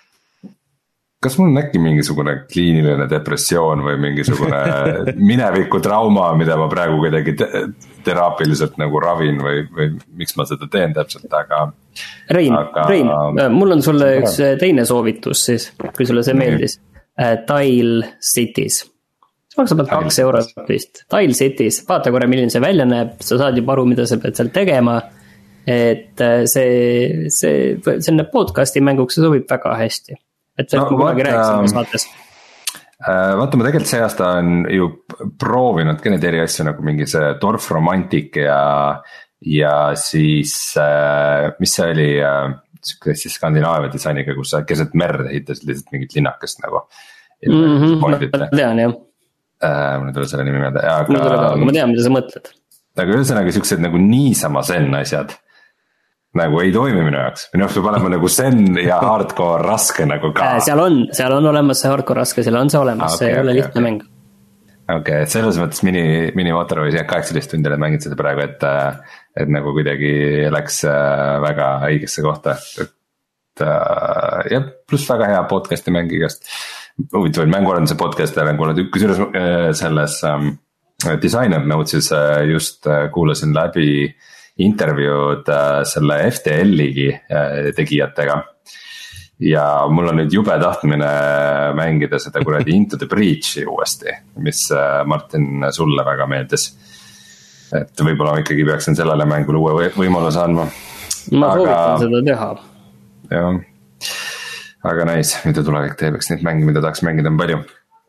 kas mul on äkki mingisugune kliiniline depressioon või mingisugune mineviku trauma, mida ma praegu kuidagi te teraapiliselt nagu ravin või, või miks ma seda teen täpselt, aga Rein, aga, Rein, mul on sulle üks teine soovitus siis, kui sulle see meeldis. Tile Cities. See maksab kaks eurot vist. Tile Cities, vaata korra, milline see välja näeb, sa saad juba aru, mida sa pead seal tegema. Et see, see, selline podcasti mänguks see sobib väga hästi. Et no, ma kunagi rääkisin saates. Vaata, ma tegelikult see aasta on ju proovinud ka neid eri asju nagu mingi see Dorf Romantic ja, ja siis, mis see oli siis Skandinaavia disainiga, kus sa keset merd ehitasid lihtsalt mingit linnakest nagu. Mm-hmm, ma tean, jah. Äh, mul tule selle nimi meelde, aga, aga ma tean, mida sa mõtled. Aga üldse siuksed nagu niisama zen asjad nagu ei toimi minu jaoks. Minu jaoks peab olema nagu zen ja hardcore raske nagu ka. Seal on, seal on olemas see hardcore raske, seal on see olemas, okay, see ei okay, ole lihtne okay. mäng. Ok, selles mõttes mini, mini Motorways jah, kaheksateist tundi olen mänginud seda praegu, et, et nagu kuidagi läks väga õigesse kohta. Et jah, pluss väga hea podcasti mäng igast. Huvitavaid mänguarenduse podcasti olen kuulnud, kusjuures selles um, Designer Notes'is just uh, kuulasin läbi intervjuud uh, selle F T L-igi uh, tegijatega. Ja mul on nüüd jube tahtmine mängida seda kuradi Into the Breach'i uuesti, mis uh, Martin sulle väga meeldis. Et võib-olla ma ikkagi peaksin sellele mängule uue võimaluse andma. Ma soovitan seda teha. Jah. aga nice, mida tulevik teeb, eks neid mänge, mida tahaks mängida on palju.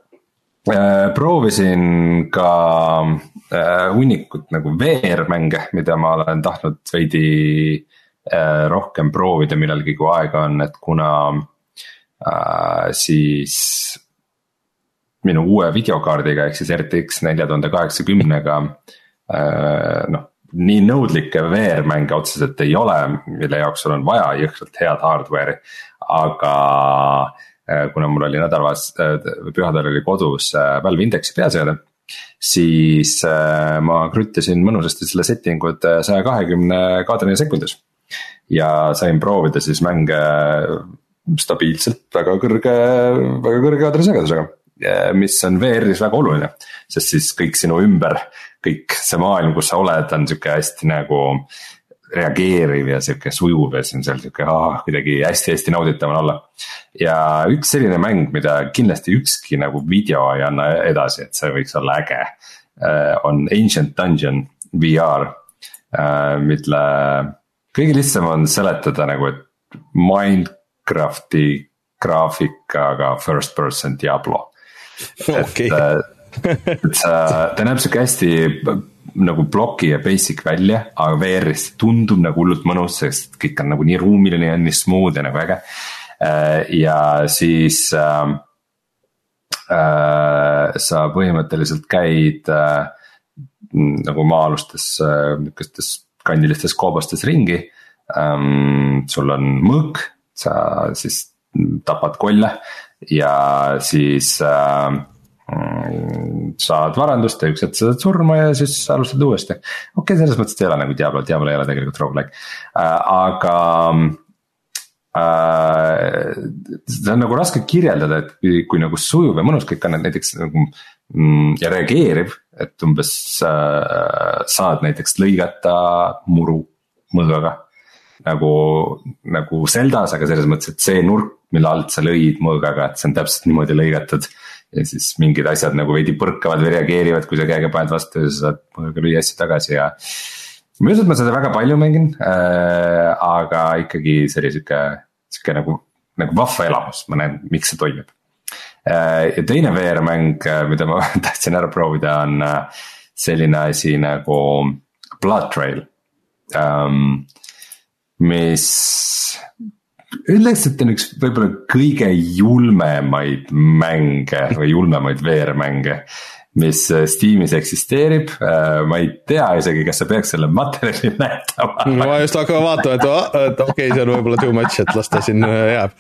Proovisin ka hunnikut nagu V R-mänge, mida ma olen tahtnud veidi rohkem proovida millalgi, kui aega on, et kuna äh, siis minu uue videokaardiga, ehk siis R T X neli tuhat kaheksakümmend-ga äh, noh, nii nõudlikke V R-mänge otseselt ei ole, mille jaoks sul on vaja jõhkralt head hardware'i, aga äh, kuna mul oli nädalavahetus äh,, pühadel oli kodus äh, Valve Indexi peaseade, siis äh, ma kruttisin mõnusasti selle settingud saja kahekümne kaadrini sekundis. Ja sain proovida siis mänge stabiilselt väga kõrge, väga kõrge kaadrisagedusega, mis on V R-is väga oluline, sest siis kõik sinu ümber, kõik see maailm, kus sa oled, on siuke hästi nagu reageeriv ja siuke sujuv ja see on seal siuke ah, kuidagi hästi-hästi nauditav on olla. Ja üks selline mäng, mida kindlasti ükski nagu video ei anna edasi, et see võiks olla äge, on Ancient Dungeon V R, mille kõige lihtsam on seletada nagu, et Minecrafti graafikaga first person Diablo. Okay. et, et sa, ta näeb siuke hästi nagu bloki ja basic välja, aga V R-is tundub nagu hullult mõnus, sest kõik on nagu nii ruumiline ja nii smooth ja nagu äge. Ja siis äh, äh, sa põhimõtteliselt käid äh, nagu maa-alustes äh, niisugustes kandilistes koobastes ringi. Ähm, sul on mõõk, sa siis tapad kolle ja siis äh, saad varandust ja üks hetk saad surma ja siis alustad uuesti. Okei, okay, selles mõttes ei ole nagu Diablo, Diablo ei ole tegelikult roguelike, äh, aga äh, see on nagu raske kirjeldada, et kui, kui nagu sujuv ja mõnus kõik on, et näiteks nagu mm, ja reageerib, et umbes äh, saad näiteks lõigata muru mõõgaga nagu, nagu Zeldas, aga selles mõttes, et see nurk, mille alt sa lõid mõõgaga, et see on täpselt niimoodi lõigatud ja siis mingid asjad nagu veidi põrkavad või reageerivad, kui sa käega paned vastu ja sa saad mõõgaga lüüa asja tagasi ja ma just, et ma seda väga palju mängin äh,, aga ikkagi see oli siuke, siuke nagu, nagu vahva elamus, ma näen, miks see toimib äh,. Ja teine V R-mäng, mida ma tahtsin ära proovida, on selline asi nagu Blood Trail ähm, mis ütleks, et on üks võib-olla kõige julmemaid mänge või julmemaid V R-mänge, mis Steamis eksisteerib. Ma ei tea isegi, kas sa peaks selle materjali näitama. Ma just hakkan vaatama, et, et okei okay,, see on võib-olla too much, et las ta siin jääb.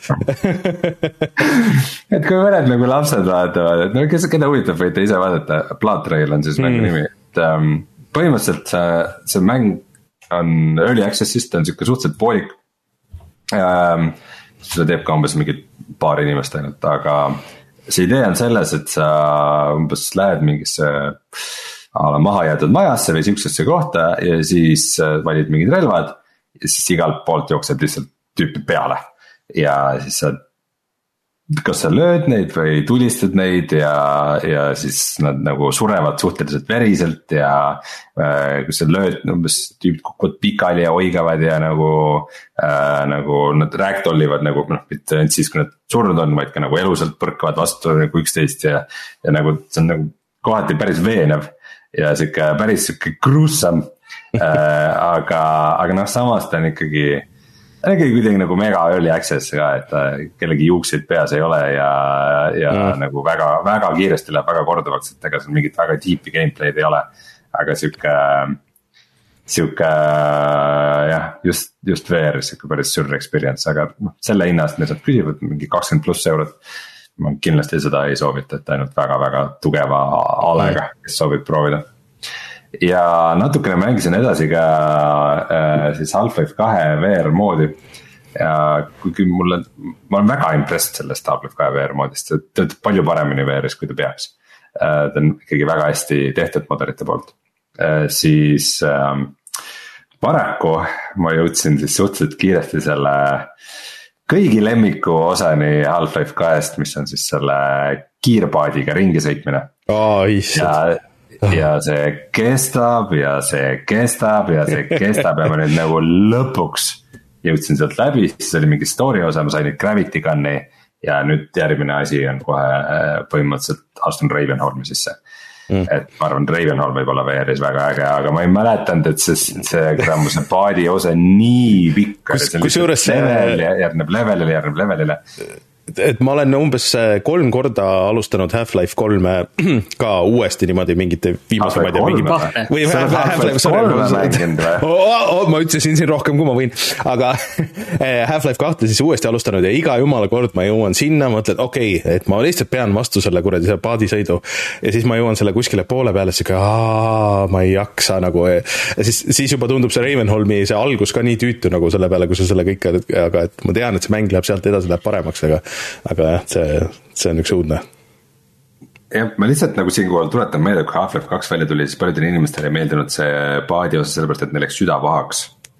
Et kui mõned nagu lapsed vaatavad, et no kes, keda huvitab, võite ise vaadata. Blood Trail on siis mängu mm. nimi. Et, um, põhimõtteliselt see, see mäng on early access'ist, on siuke suhteliselt poolik. Ähm, seda teeb ka umbes mingi paar inimest ainult, aga see idee on selles, et sa umbes lähed mingisse maha jäetud majasse või siuksesse kohta ja siis valid mingid relvad ja siis igalt poolt jookseb lihtsalt tüüpi peale ja siis sa kas sa lööd neid või tulistad neid ja, ja siis nad nagu surevad suhteliselt veriselt ja äh, kui sa lööd, umbes tüübid kukuvad pikali ja oigavad ja nagu äh, nagu nad ragdollivad nagu noh, mitte ainult siis, kui nad surnud on, vaid ka nagu elusalt põrkavad vastu nagu üksteist ja, ja nagu see on nagu kohati päris veenev ja siuke päris siuke gruusam äh, aga, aga noh, samas ta on ikkagi ikkagi kuidagi nagu mega early access ka, et kellegi juukseid peas ei ole ja, ja mm. nagu väga, väga kiiresti läheb väga korduvaks, et ega seal mingit väga deep'i gameplay'd ei ole, aga siuke, siuke jah, just, just V R-is siuke päris sure experience, aga noh, selle hinnast need küsivad mingi kakskümmend pluss eurot. Ma kindlasti seda ei soovita, et ainult väga-väga tugeva alega, kes soovib proovida. Ja natukene mängisin edasi ka äh, siis Half-Life kahe V R moodi ja kuigi mulle, ma olen väga impressed sellest Half-Life kahe V R moodist, ta töötab palju paremini V R-is, kui ta peaks äh,. Ta on ikkagi väga hästi tehtud modelite poolt äh,. Siis äh, paraku ma jõudsin siis suhteliselt kiiresti selle kõigi lemmiku osani Half-Life kahest, mis on siis selle kiirpaadiga ringi sõitmine oh, ja ja see kestab ja see kestab ja see kestab ja ma nüüd nagu lõpuks jõudsin sealt läbi, siis oli mingi story osa, ma sain nüüd Gravity Gun'i. Ja nüüd järgmine asi on kohe põhimõtteliselt astun Ravenholmi sisse. Mm. Et ma arvan, Ravenholm võib olla V R-is väga äge, aga ma ei mäletanud, et see, see grammuse paadi osa nii pikk. Kus, kus juures see level, järgneb levelile, järgneb levelile. Et ma olen umbes kolm korda alustanud Half-Life kolme ka uuesti niimoodi mingite viimase ma ei tea mingi või Half-Life kolme mänginud või? Ma ütlesin siin rohkem kui ma võin, aga Half-Life kahte siis uuesti alustanud ja iga jumala kord ma jõuan sinna, mõtled okei, okay, et ma lihtsalt pean vastu selle kuradi selle paadisõidu ja siis ma jõuan selle kuskile poole peale, siis aaa, ma ei jaksa nagu ja siis, siis juba tundub see Ravenholmi see algus ka nii tüütu nagu selle peale, kui sa selle kõik, aga et ma tean, et see mäng läheb sealt edasi, läheb paremaks, aga aga jah, see, see on üks õudne. Ja ma lihtsalt nagu siinkohal tuletan meelde, kui Half-Life kaks välja tuli, siis paljudele inimestele ei meeldinud see paadi osa sellepärast, et neil läks süda pahaks.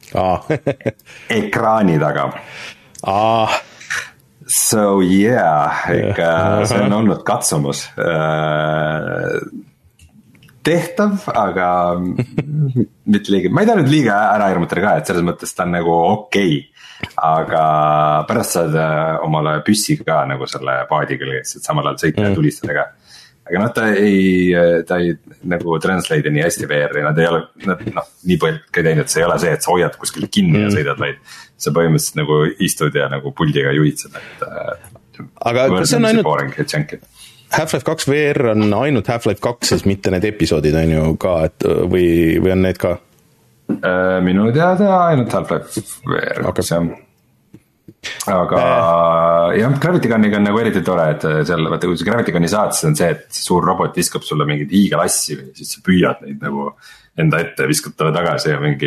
Ekraani taga. Aa. So yeah, ikka see on olnud katsumus. Tehtav, aga mitte liiga, ma ei taha nüüd liiga ära hirmutada ka, et selles mõttes ta on nagu okei okay. Aga pärast saad omale püssi ka nagu selle paadi külges, et samal ajal sõita ja tulistada ka. Aga noh, ta ei, ta ei nagu translate nii hästi V R-i, nad ei ole, nad noh, nii palju ka teinud, see ei ole see, et sa hoiad kuskil kinni ja sõidad, vaid sa põhimõtteliselt nagu istud ja nagu puldiga juhid seda, et aga see on ainult Half-Life kaks V R on ainult Half-Life kaks, siis mitte need episoodid on ju ka, et või, või on need ka? Minu teada ainult Half-Life V R kaks okay. Aga äh. jah, Gravity Gun'iga on nagu eriti tore, et seal, vaata kui see Gravity Gun'i saad, siis on see, et suur robot viskab sulle mingid hiigelassi või siis sa püüad neid nagu enda ette, viskad talle tagasi ja mingi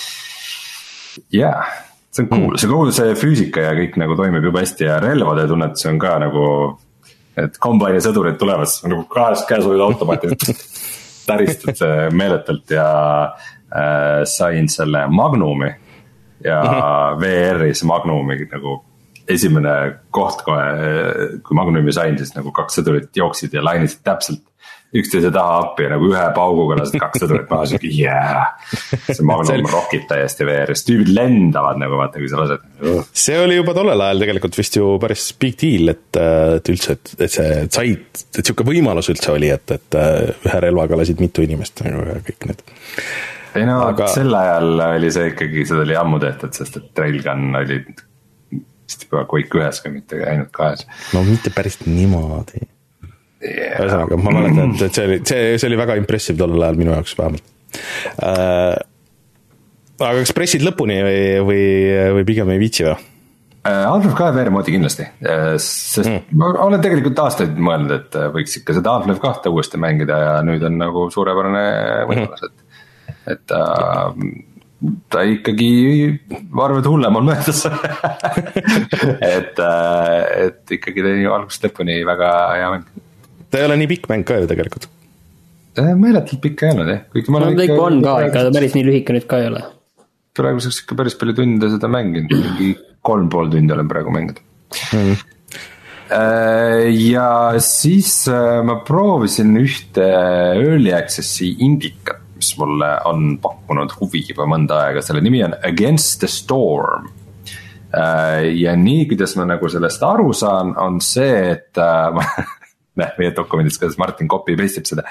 jah, see on cool mm. see kogu see füüsika ja kõik nagu toimib juba hästi ja relvade tunnet, see on ka nagu et kombaini sõdurid tulevad, nagu käes, käes olid automaatid täristad meeletult ja äh, sain selle Magnumi ja mm-hmm. V R-is Magnumi nagu esimene koht kohe, kui Magnumi sain, siis nagu kaks sõdurit jooksid ja lainisid täpselt üksteise taha appi ja nagu ühe pauguga lasid kaks sõdurit maha, see yeah. see Magnum rokib täiesti V R-is, tüübid lendavad nagu vaata, kui sa lased. See oli juba tollel ajal tegelikult vist ju päris big deal, et, et üldse, et, et see said, et siuke võimalus üldse oli, et, et ühe relvaga lasid mitu inimest ja kõik need. Ei no, aga sel ajal oli see ikkagi, seda oli ammu tehtud, sest et Trailgun oli vist juba Quake ühes, ka mitte ainult kahes. No mitte päris niimoodi. Yeah. Ühesõnaga, ma mäletan, et see oli, see, see oli väga impressive tollel ajal minu jaoks vähemalt. Äh, aga kas pressid lõpuni või, või, või pigem ei viitsi või? Half-Life kahe V R moodi kindlasti, sest mm. ma olen tegelikult aastaid mõelnud, et võiks ikka seda Half-Life kahte uuesti mängida ja nüüd on nagu suurepärane võimalus, et et ta, ta ikkagi, ma arvan, et hullem on möödas et, et ikkagi ta ju algusest lõpuni väga hea mäng. Ta ei ole nii pikk mäng ka ju tegelikult. Meeletult pikk ei olnud, eh? Kuigi ma no, ikka, ikka on ka, ikka ta päris nii lühike nüüd ka ei ole. Praeguseks ikka päris palju tunde seda mänginud, mingi kolm pool tundi olen praegu mänginud. Mm. Ja siis ma proovisin ühte Early Access'i indikat, mis mulle on pakkunud huvi juba mõnda aega, selle nimi on Against the Storm. Ja nii, kuidas ma nagu sellest aru saan, on see, et näh, meie dokumendis, kuidas Martin copy paste'ib seda,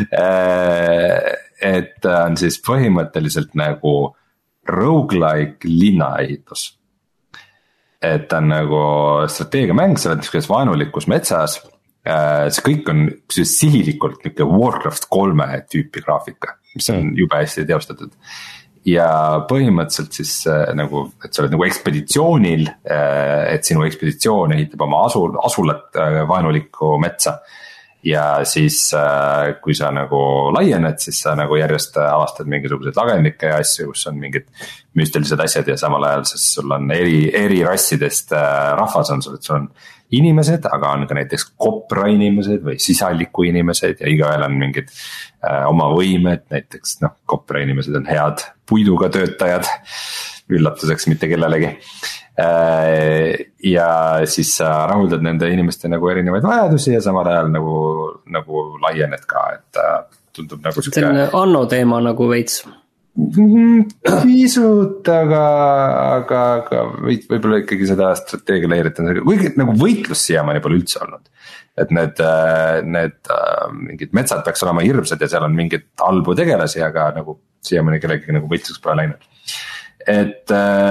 et on siis põhimõtteliselt nagu roguelike linnaehitus. Et on nagu strateegiamäng, sa oled niisugused vaenulikus metsas, see kõik on sihilikult niisugune Warcraft kolme tüüpi graafika, mis on jube hästi teostatud. Ja põhimõtteliselt siis nagu, et sa oled nagu ekspeditsioonil, et sinu ekspeditsioon ehitab oma asul, asulat vaenulikku metsa. Ja siis kui sa nagu laiened, siis sa nagu järjest avastad mingisugused lagendikke ja asju, kus on mingid müstilised asjad ja samal ajal siis sul on eri, eri rassidest rahvas on sul, et sul on inimesed, aga on ka näiteks kopra inimesed või sisaliku inimesed ja igaühel on mingid äh, oma võimed, näiteks noh, kopra inimesed on head puiduga töötajad, üllatuseks mitte kellelegi. Äh, ja siis sa rahuldad nende inimeste nagu erinevaid vajadusi ja samal ajal nagu, nagu laiened ka, et äh, tundub nagu selline Anno teema nagu veits. pisut, aga, aga, aga võib-olla ikkagi seda strateegia leiritan, kuigi nagu võitlus siiamaani pole üldse olnud. Et need, need mingid metsad peaks olema hirmsad ja seal on mingid halbu tegelasi, aga nagu siiamaani kellegi nagu võitluseks pole läinud. Et,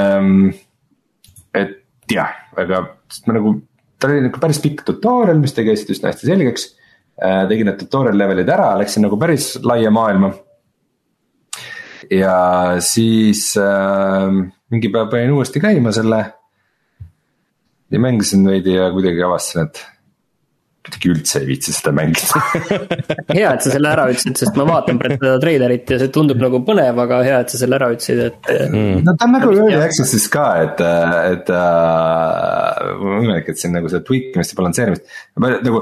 et jah, aga ma nagu, ta oli nagu päris pikk tutorial, mis tegi hästi üsna hästi selgeks. Tegin need tutorial levelid ära, läksin nagu päris laia maailma. Ja siis äh, mingi päev panin uuesti käima selle ja mängisin veidi ja kuidagi avastasin, et kuidagi üldse ei viitsi seda mängida. Hea, et sa selle ära ütlesid, sest ma vaatan praegu seda treilerit ja see tundub nagu põnev, aga hea, et sa selle ära ütlesid, et mm. No ta on nagu early access siis ka, et, et äh, võimalik, et siin nagu seda tweakimist ja balansseerimist nagu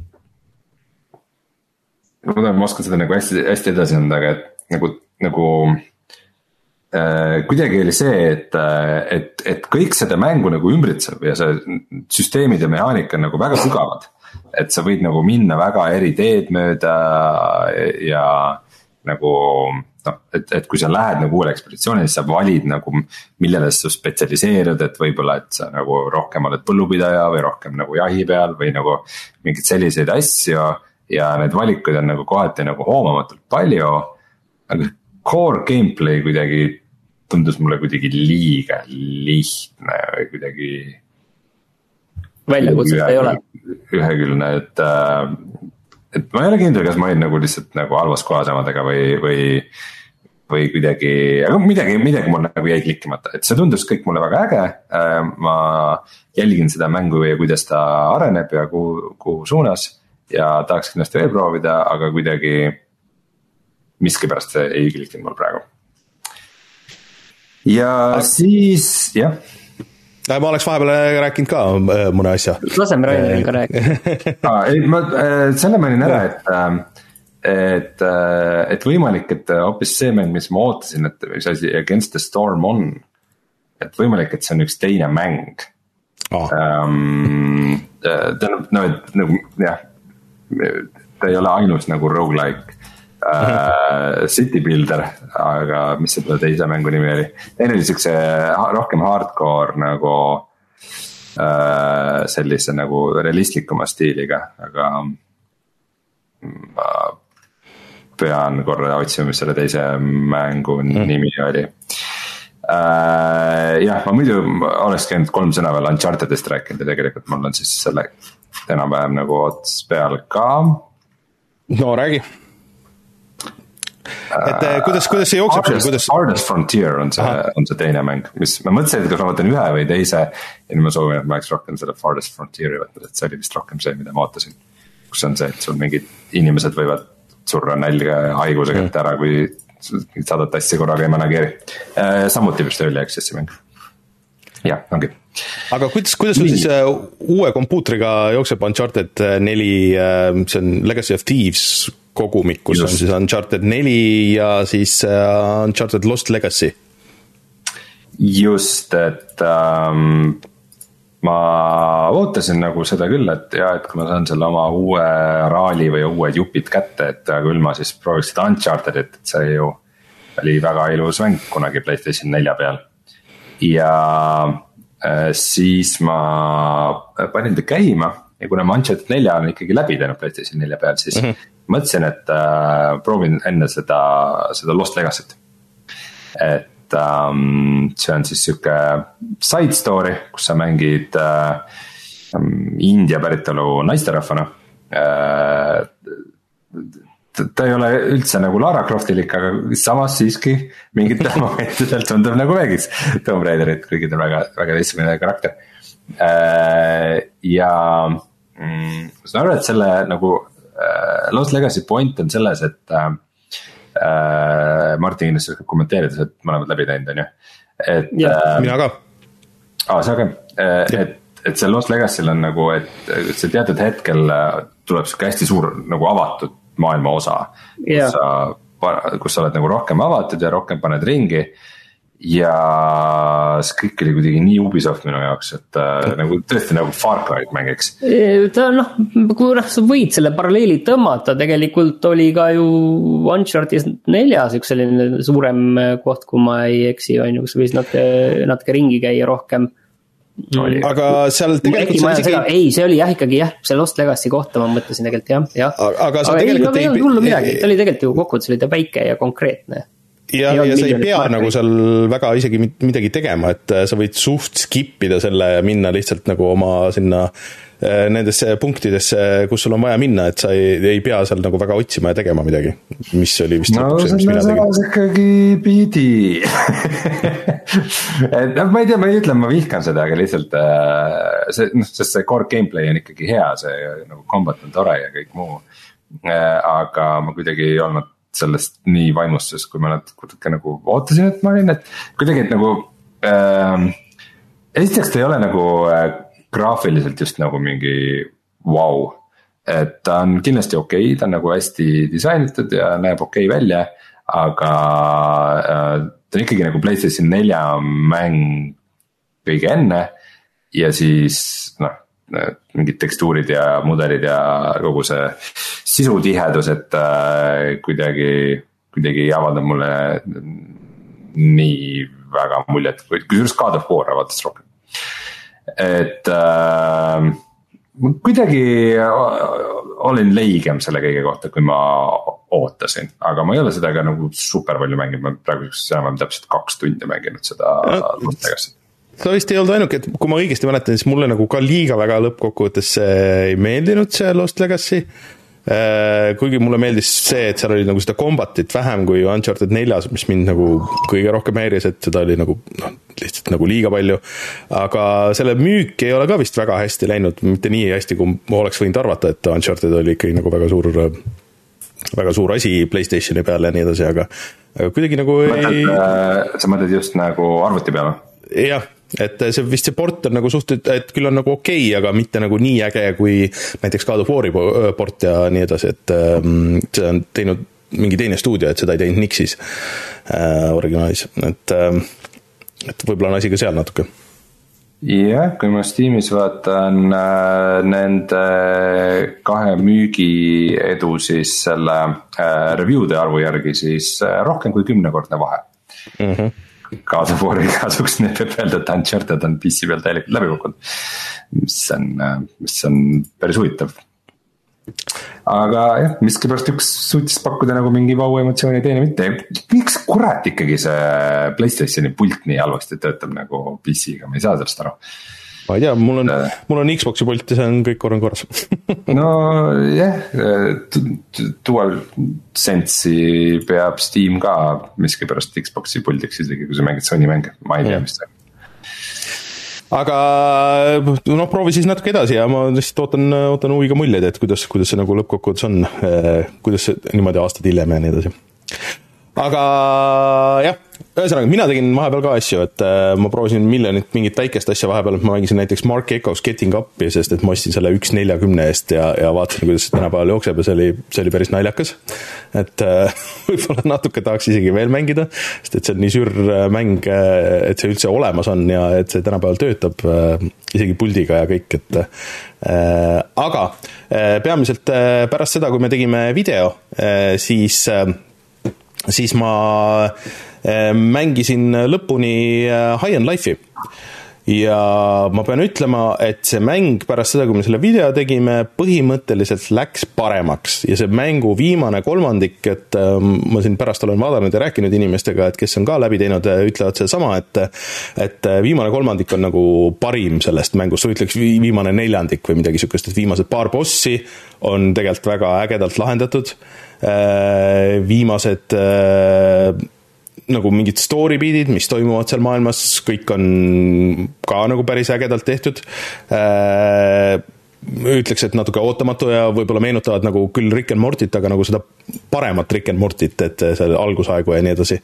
ma, ma oskan seda nagu hästi, hästi edasi anda, aga et nagu nagu äh, kuidagi oli see, et, et, et kõik seda mängu nagu ümbritseb ja see süsteemid ja mehaanika on nagu väga sügavad. Et sa võid nagu minna väga eri teed mööda ja nagu noh, et, et kui sa lähed nagu uuele ekspeditsioonile, siis sa valid nagu millele sa spetsialiseerud, et võib-olla, et sa nagu rohkem oled põllupidaja või rohkem nagu jahi peal või nagu mingid selliseid asju ja need valikud on nagu kohati nagu hoomamatult palju, aga core gameplay kuidagi tundus mulle kuidagi liiga lihtne või kuidagi väljakutsest ei ole ühekülgne, et et ma ei ole kindel, kas ma olin nagu lihtsalt nagu halvas kohas omadega või, või või kuidagi, aga midagi, midagi mul nagu jäi klikkimata, et see tundus kõik mulle väga äge. Ma jälgin seda mängu ja kuidas ta areneb ja kuhu, kuhu suunas ja tahaks kindlasti veel proovida, aga kuidagi miskipärast ei klikkinud mul praegu. Ja aga... siis, jah. Ma oleks vahepeal rääkinud ka mõne asja. Laseme Rainil ka rääkida. Ma selle mainin ära, et, et, et võimalik, et hoopis see mäng, mis ma ootasin, et mis asi Against the Storm on, et võimalik, et see on üks teine mäng. Oh. Um, ta, no, et, nagu, jah, ta ei ole ainus nagu roguelike. Uh, City Builder, aga mis seda teise mängu nimi oli, teine oli siukse rohkem hardcore nagu uh, sellise nagu realistlikuma stiiliga, aga ma pean korra otsima, mis selle teise mängu mm. nimi oli. uh, jah, ma muidu oleks käinud kolm sõna veel Unchartedist rääkinud ja tegelikult mul on siis selle enam-vähem nagu ots peal ka. No räägi. Et kuidas, kuidas see jookseb Hardest, kuidas... Hardest Frontier on see, on see teine mäng, mis ma mõtlesin, et kas ma võtan ühe või teise ja nüüd ma soovin, et ma oleks rohkem selle Hardest Frontieri võtnud, et see oli vist rohkem see, mida ma ootasin. Kus on see, et sul mingid inimesed võivad surra nälga ja haiguse kätte ära, kui saadad tassi korraga ei manageeri. Samuti vist early access'i mäng. Jah, ongi. Aga kuidas, kuidas sul siis uh, uue kompuutriga jookseb Uncharted neli, uh, see on Legacy of Thieves kogumik, kus Just. on siis Uncharted neli ja siis uh, Uncharted Lost Legacy? Just, et um, ma ootasin nagu seda küll, et ja, et kui ma saan selle oma uue raali või uued jupid kätte, et küll ma siis prooviks seda Unchartedit, et see ju oli väga ilus mäng kunagi PlayStation nelja peal. Ja äh, siis ma panin ta käima ja kuna ma Uncharted nelja on ikkagi läbi teinud PlayStation nelja peal, siis mm-hmm. mõtlesin, et äh, proovin enne seda, seda Lost Legacy't. Et ähm, see on siis siuke side story, kus sa mängid äh, India päritolu naisterahvana. Äh, ta ei ole üldse nagu Lara Croftilik, aga samas siiski mingid momentidelt tundub nagu veegis Tomb Raiderit, kuigi ta on väga, väga teistsugune karakter. Ja mm, ma saan aru, et selle nagu äh, Lost Legacy point on selles, et äh, Martin kindlasti kommenteerides, et me oleme läbi teinud, on ju. Et, ja, äh, mina ka. Aa, see on ka. Et, et see Lost Legacy'l on nagu, et see teatud hetkel tuleb siuke hästi suur nagu avatud maailma osa, kus, yeah. sa, kus sa oled nagu rohkem avatud ja rohkem paned ringi ja see kõik oli kuidagi nii Ubisoft minu jaoks, et äh, nagu tõesti nagu Far Cry'd mängiks. ta noh, kui noh, sa võid selle paralleeli tõmmata, tegelikult oli ka ju Uncharted neljas üks selline suurem koht, kui ma ei eksi, on ju, kus võis natuke, natuke ringi käia rohkem. Oli. Aga seal tegelikult see isegi... ei, see oli jah ikkagi jah, see Lost Legacy kohta ma mõtlesin tegelikult jah, jah. Aga sa aga tegelikult ei, ei, ei, midagi, ta oli tegelikult ju kokkuvõttes oli ta väike ja konkreetne. ja, ja sa ei pea markeid. Nagu seal väga isegi midagi tegema, et sa võid suht skipida selle ja minna lihtsalt nagu oma sinna nendesse punktidesse, kus sul on vaja minna, et sa ei, ei pea seal nagu väga otsima ja tegema midagi, mis oli vist no selles mõttes ikkagi pidi et noh, ma ei tea, ma ei ütle, ma vihkan seda, aga lihtsalt see, noh, sest see core gameplay on ikkagi hea, see nagu combat on tore ja kõik muu, aga ma kuidagi ei olnud sellest nii vaimustus, kui ma natuke nagu ootasin, et ma olin, et kuidagi, et nagu äh, esiteks ta ei ole nagu äh, graafiliselt just nagu mingi vau, et ta on kindlasti okei, ta on nagu hästi disainitud ja näeb okei välja, aga äh, ta on ikkagi nagu PlayStation nelja mäng kõige enne ja siis noh, mingid tekstuurid ja mudelid ja kogu see sisutihedus, et äh, kuidagi, kuidagi ei avaldanud mulle nii väga muljet, kui just God of War avaldas rohkem. Et äh, kuidagi olin leigem selle kõige kohta, kui ma ootasin, aga ma ei ole seda ka nagu super palju mänginud, ma praegu enam täpselt kaks tundi mänginud seda Lost Legacy. Ta vist ei olnud ainuke, et kui ma õigesti mäletan, siis mulle nagu ka liiga väga lõppkokkuvõttes ei meeldinud see Lost Legacy, kuigi mulle meeldis see, et seal oli nagu seda kombatit vähem kui Uncharted neljas, mis mind nagu kõige rohkem häiris, et seda oli nagu noh, lihtsalt nagu liiga palju, aga selle müük ei ole ka vist väga hästi läinud, mitte nii hästi, kui ma oleks võinud arvata, et Uncharted oli ikkagi nagu väga suur väga suur asi PlayStationi peale ja nii edasi, aga, aga kuidagi nagu mõtled, ei... sa mõtled just nagu arvuti peale? Jah, et see vist see port on nagu suht, et küll on nagu okei, aga mitte nagu nii äge kui näiteks God of War'i port ja nii edasi, et see on teinud mingi teine stuudio, et seda ei teinud Nixis äh, originaalis, et, et võib-olla on asi ka seal natuke. Jah, kui ma Steamis vaatan äh, nende kahe müügi edu siis selle äh, review'de arvu järgi, siis äh, rohkem kui kümnekordne vahe. Mhm. God of War'i kasuks need peab öelda, et Uncharted on P C peal täielikult läbi kukkunud, mis on, mis on päris huvitav. Aga jah, miskipärast üks suutis pakkuda nagu mingi vau emotsiooni teine mitte. Miks kurat ikkagi see PlayStationi pult nii halvasti töötab nagu P C-ga, ma ei saa sellest aru. Ma ei tea, mul on, mul on Xboxi pult ja see on kõik korran korras. no jah, Dual Sense'i peab Steam ka miskipärast Xboxi puldiks isegi, kui sa mängid Sony mänge, ma ei tea, mis see. Aga noh, proovi siis natuke edasi ja ma lihtsalt ootan, ootan huviga muljeid, et kuidas, kuidas see nagu lõppkokkuvõttes on, kuidas see niimoodi aastad hiljem ja nii edasi. Aga jah, ühesõnaga, mina tegin vahepeal ka asju, et ma proovisin miljonit mingit väikest asja vahepeal, et ma mängisin näiteks Mark Echo's Getting Up'i, sest et ma ostsin selle üks neljakümne eest ja, ja vaatasin, kuidas see tänapäeval jookseb ja see oli, see oli päris naljakas. Et võib-olla natuke tahaks isegi veel mängida, sest et see on nii sür mäng, et see üldse olemas on ja et see tänapäeval töötab isegi puldiga ja kõik, et aga peamiselt pärast seda, kui me tegime video, siis siis ma mängisin lõpuni High on Life'i ja ma pean ütlema, et see mäng pärast seda, kui me selle video tegime, põhimõtteliselt läks paremaks ja see mängu viimane kolmandik, et ma siin pärast olen vaadanud ja rääkinud inimestega, et kes on ka läbi teinud, ütlevad seda sama, et, et viimane kolmandik on nagu parim sellest mängust, või ütleks viimane neljandik või midagi sükest, et viimased paar bossi on tegelikult väga ägedalt lahendatud, viimased nagu mingid story beat'id, mis toimuvad seal maailmas, kõik on ka nagu päris ägedalt tehtud. Ütleks, et natuke ootamatu ja võib-olla meenutavad nagu küll Rick and Mortit, aga nagu seda paremat Rick and Mortit, et see algusaegu ja nii edasi.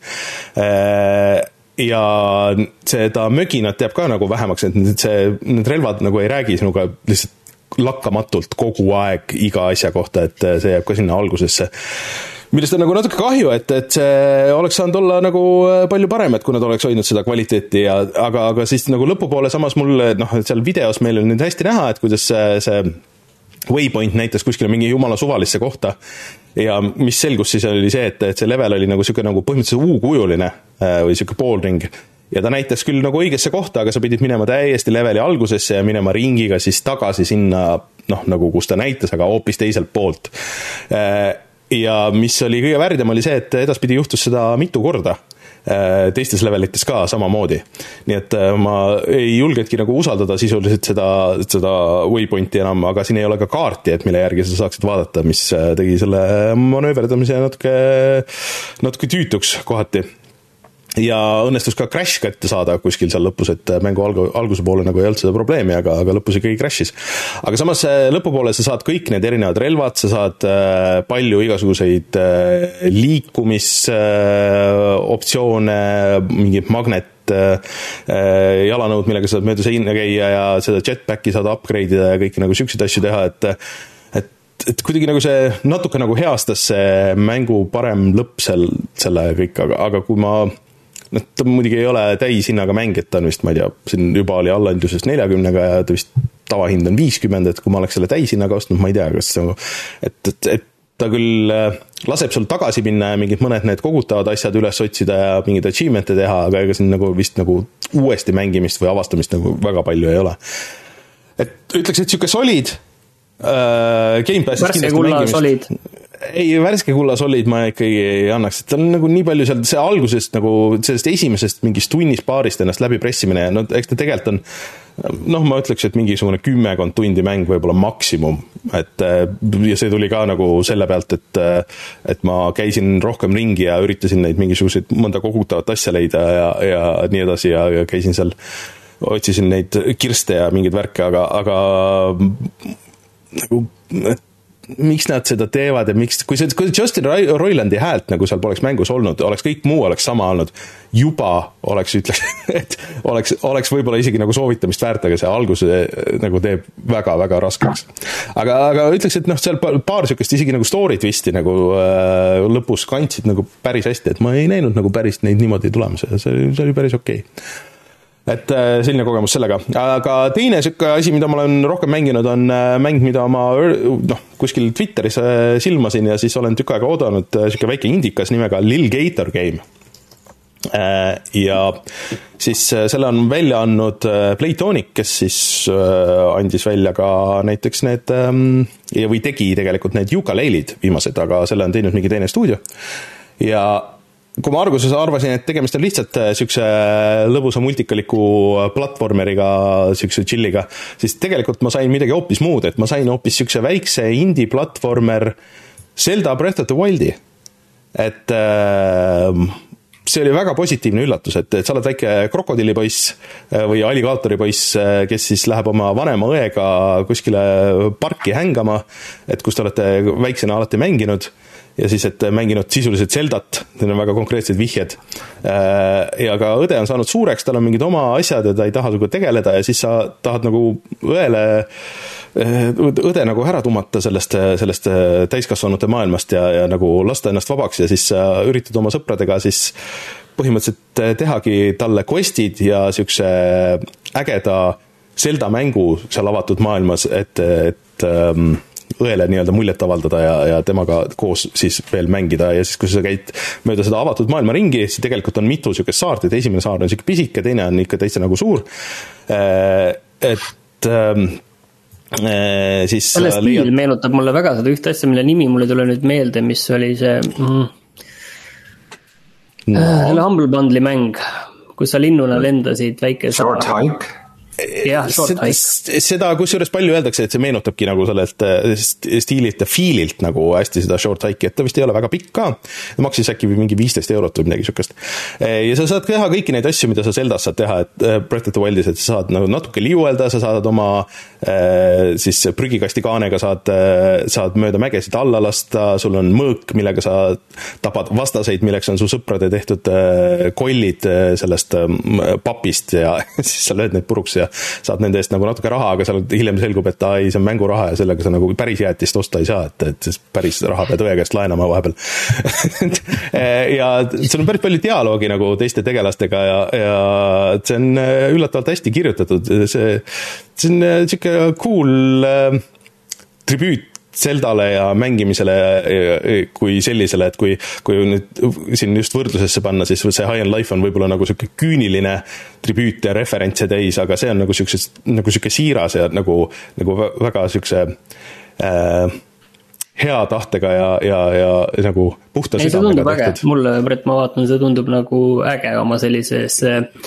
Ja seda möginat jääb ka nagu vähemaks, et see, need relvad nagu ei räägi sinuga lihtsalt lakkamatult kogu aeg iga asja kohta, et see jääb ka sinna algusesse. millest on nagu natuke kahju, et, et see oleks saanud olla nagu palju parem, et kui nad oleks hoidnud seda kvaliteeti ja aga, aga siis nagu lõpupoole samas mul, noh, seal videos meil on nüüd hästi näha, et kuidas see, see waypoint näitas kuskile mingi jumala suvalisse kohta ja mis selgus siis oli see, et, et see level oli nagu siuke nagu põhimõtteliselt U-kujuline või siuke poolring ja ta näitas küll nagu õigesse kohta, aga sa pidid minema täiesti leveli algusesse ja minema ringiga siis tagasi sinna, noh, nagu kus ta näitas, aga hoopis teiselt poolt. Ja mis oli kõige värdem oli see, et edaspidi juhtus seda mitu korda teistes levelites ka samamoodi. Nii et ma ei julgetki nagu usaldada sisuliselt seda, seda waypointi enam, aga siin ei ole ka kaarti, et mille järgi sa saaksid vaadata, mis tegi selle manööverdamise natuke, natuke tüütuks kohati. Ja õnnestus ka crash kätte saada kuskil seal lõpus, et mängu algu, alguse poole nagu ei olnud seda probleemi, aga, aga lõpus ikkagi crashis. Aga samas lõpupoole sa saad kõik need erinevad relvad, sa saad palju igasuguseid liikumisoptsioone, mingid magnet, jalanõud, millega saad mööda seina käia ja seda jetpacki saad upgrade'ida ja kõiki nagu sükseid asju teha, et et, et kuidagi nagu see natuke nagu heastas see mängu parem lõpp sel, selle kõik, aga, aga kui ma ta muidugi ei ole täishinnaga mäng, et ta on vist, ma ei tea, siin juba oli allaindusest neljakümnega ja ta vist tavahind on viiskümmend, et kui ma oleks selle täishinnaga ostnud, ma ei tea, kas see, et, et, et ta küll laseb sul tagasi minna ja mingid mõned need kogutavad asjad üles otsida ja mingid achievement'e teha, aga ega siin nagu vist nagu uuesti mängimist või avastamist nagu väga palju ei ole. Et ütleks, et siuke solid äh, Gamepassis kindlasti mängimist. Solid. Ei, värske kulla solid ma ikkagi ei annaks, et ta on nagu nii palju seal, see algusest nagu sellest esimesest mingist tunnis paarist ennast läbi pressimine ja no eks ta tegelikult on, noh, ma ütleks, et mingisugune kümmekond tundi mäng võib-olla maksimum, et ja see tuli ka nagu selle pealt, et et ma käisin rohkem ringi ja üritasin neid mingisuguseid mõnda kogutavat asja leida ja, ja nii edasi ja, ja käisin seal, otsisin neid kirste ja mingeid värke, aga, aga nagu miks nad seda teevad ja miks, kui see, kui Justin Roilandi häält nagu seal poleks mängus olnud, oleks kõik muu oleks sama olnud, juba oleks, ütleks, et oleks, oleks võib-olla isegi nagu soovitamist väärt, aga see alguse nagu teeb väga-väga raskeks. Aga, aga ütleks, et noh, seal paar sükest isegi nagu story twisti nagu äh, lõpus kantsid nagu päris hästi, et ma ei näinud nagu päris neid niimoodi tulemas ja see, see oli päris okei. Et selline kogemus sellega. Aga teine siuke asi, mida ma olen rohkem mänginud, on mäng, mida ma noh, kuskil Twitteris silmasin ja siis olen tükk aega oodanud siuke väike indikas nimega Lil Gator Game. Ja siis selle on välja andnud Playtonic, kes siis andis välja ka näiteks need või tegi tegelikult need Yooka-Layle'id viimased, aga selle on teinud mingi teine stuudio. Ja kui ma arguses arvasin, et tegemist on lihtsalt siukse lõbusa multikaliku platvormeriga, siukse chilliga, siis tegelikult ma sain midagi hoopis muud, et ma sain hoopis siukse väikse indie platvormer Zelda Breath of the Wildi. Et see oli väga positiivne üllatus, et, et sa oled väike krokodillipoiss või alligaatoripoiss, kes siis läheb oma vanema õega kuskile parki hängama, et kus te olete väiksena alati mänginud ja siis, et mänginud sisuliselt Zeldat, need on väga konkreetsed vihjed. Ja ka õde on saanud suureks, tal on mingid oma asjad ja ta ei taha suga tegeleda ja siis sa tahad nagu õele, õde nagu ära tumata sellest, sellest täiskasvanute maailmast ja, ja nagu lasta ennast vabaks ja siis sa üritad oma sõpradega siis põhimõtteliselt tehagi talle questid ja siukse ägeda Zelda mängu seal avatud maailmas, et, et õele nii-öelda muljet avaldada ja, ja temaga koos siis veel mängida ja siis, kui sa käid mööda seda avatud maailma ringi, siis tegelikult on mitu siukest saart, et esimene saar on siuke pisike, teine on ikka täitsa nagu suur. Et siis selle stiil leiad... meenutab mulle väga seda ühte asja, mille nimi mulle tule nüüd meelde, mis oli see mm, no. selle Humble Bundle'i mäng, kus sa linnuna lendasid väike Short Hike. jah, short hike. Seda kusjuures palju öeldakse, et see meenutabki nagu sellelt stiililt ja feelilt nagu hästi seda short hike'i, et ta vist ei ole väga pikk ka. Ta maksis äkki mingi viisteist eurot või midagi sükast. Ja sa saad teha kõiki neid asju, mida sa Zeldas saad teha, et Breath of the Wildis, et sa saad nagu natuke liuelda, sa saad oma siis prügikasti kaanega saad, saad mööda mägesid alla lasta, sul on mõõk, millega sa tapad vastaseid, milleks on su sõprade tehtud kollid sellest papist ja siis sa lööd neid puruks ja ja saad nende eest nagu natuke raha, aga seal hiljem selgub, et ai, see on mänguraha ja sellega sa nagu päris jäätist osta ei saa, et, et päris raha pead õe käest laenama vahepeal ja seal on päris palju dialoogi nagu teiste tegelastega ja, ja see on üllatavalt hästi kirjutatud, see, see on siuke cool äh, tribüüt Zeldale ja mängimisele kui sellisele, et kui, kui nüüd siin just võrdlusesse panna, siis see High on Life on võib-olla nagu siuke küüniline tribüüt ja referentse täis, aga see on nagu siuke, nagu siuke siiras ja nagu, nagu väga siukse äh, hea tahtega ja, ja, ja nagu puhta ei, südamega tehtud. Mulle, Brett, ma vaatan, see tundub nagu äge oma sellises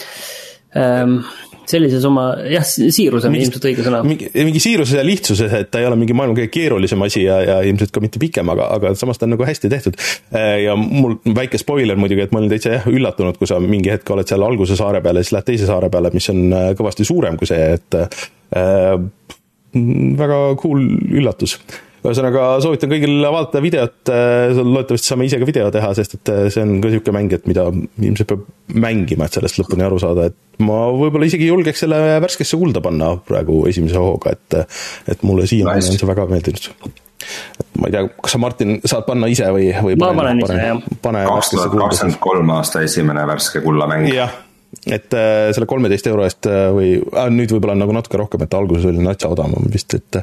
ähm, sellises oma, jah, siirus on mingi, ilmselt õige sõna. Mingi, mingi siiruse ja lihtsuses, et ta ei ole mingi maailma kõige keerulisem asi ja, ja ilmselt ka mitte pikem, aga, aga samas ta on nagu hästi tehtud. Ja mul väike spoiler muidugi, et ma olin täitsa jah, üllatunud, kui sa mingi hetk oled seal alguse saare peale ja siis lähed teise saare peale, mis on kõvasti suurem kui see, et äh, väga cool üllatus. Ühesõnaga soovitan kõigil vaadata videot, loodetavasti saame ise ka video teha, sest et see on ka siuke mäng, et mida ilmselt peab mängima, et sellest lõpuni aru saada, et ma võib-olla isegi julgeks selle värskesse kulda panna praegu esimese hooga, et, et mulle siin nice. On see väga meeldinud. Ma ei tea, kas sa, Martin, saad panna ise või, või ma panen ise, jah. kaks tuhat kakskümmend kolm aasta esimene värske kulla mäng. Jah, et äh, selle kolmeteist euro eest või äh, nüüd võib-olla on nagu natuke rohkem, et alguses oli natsa odam vist, et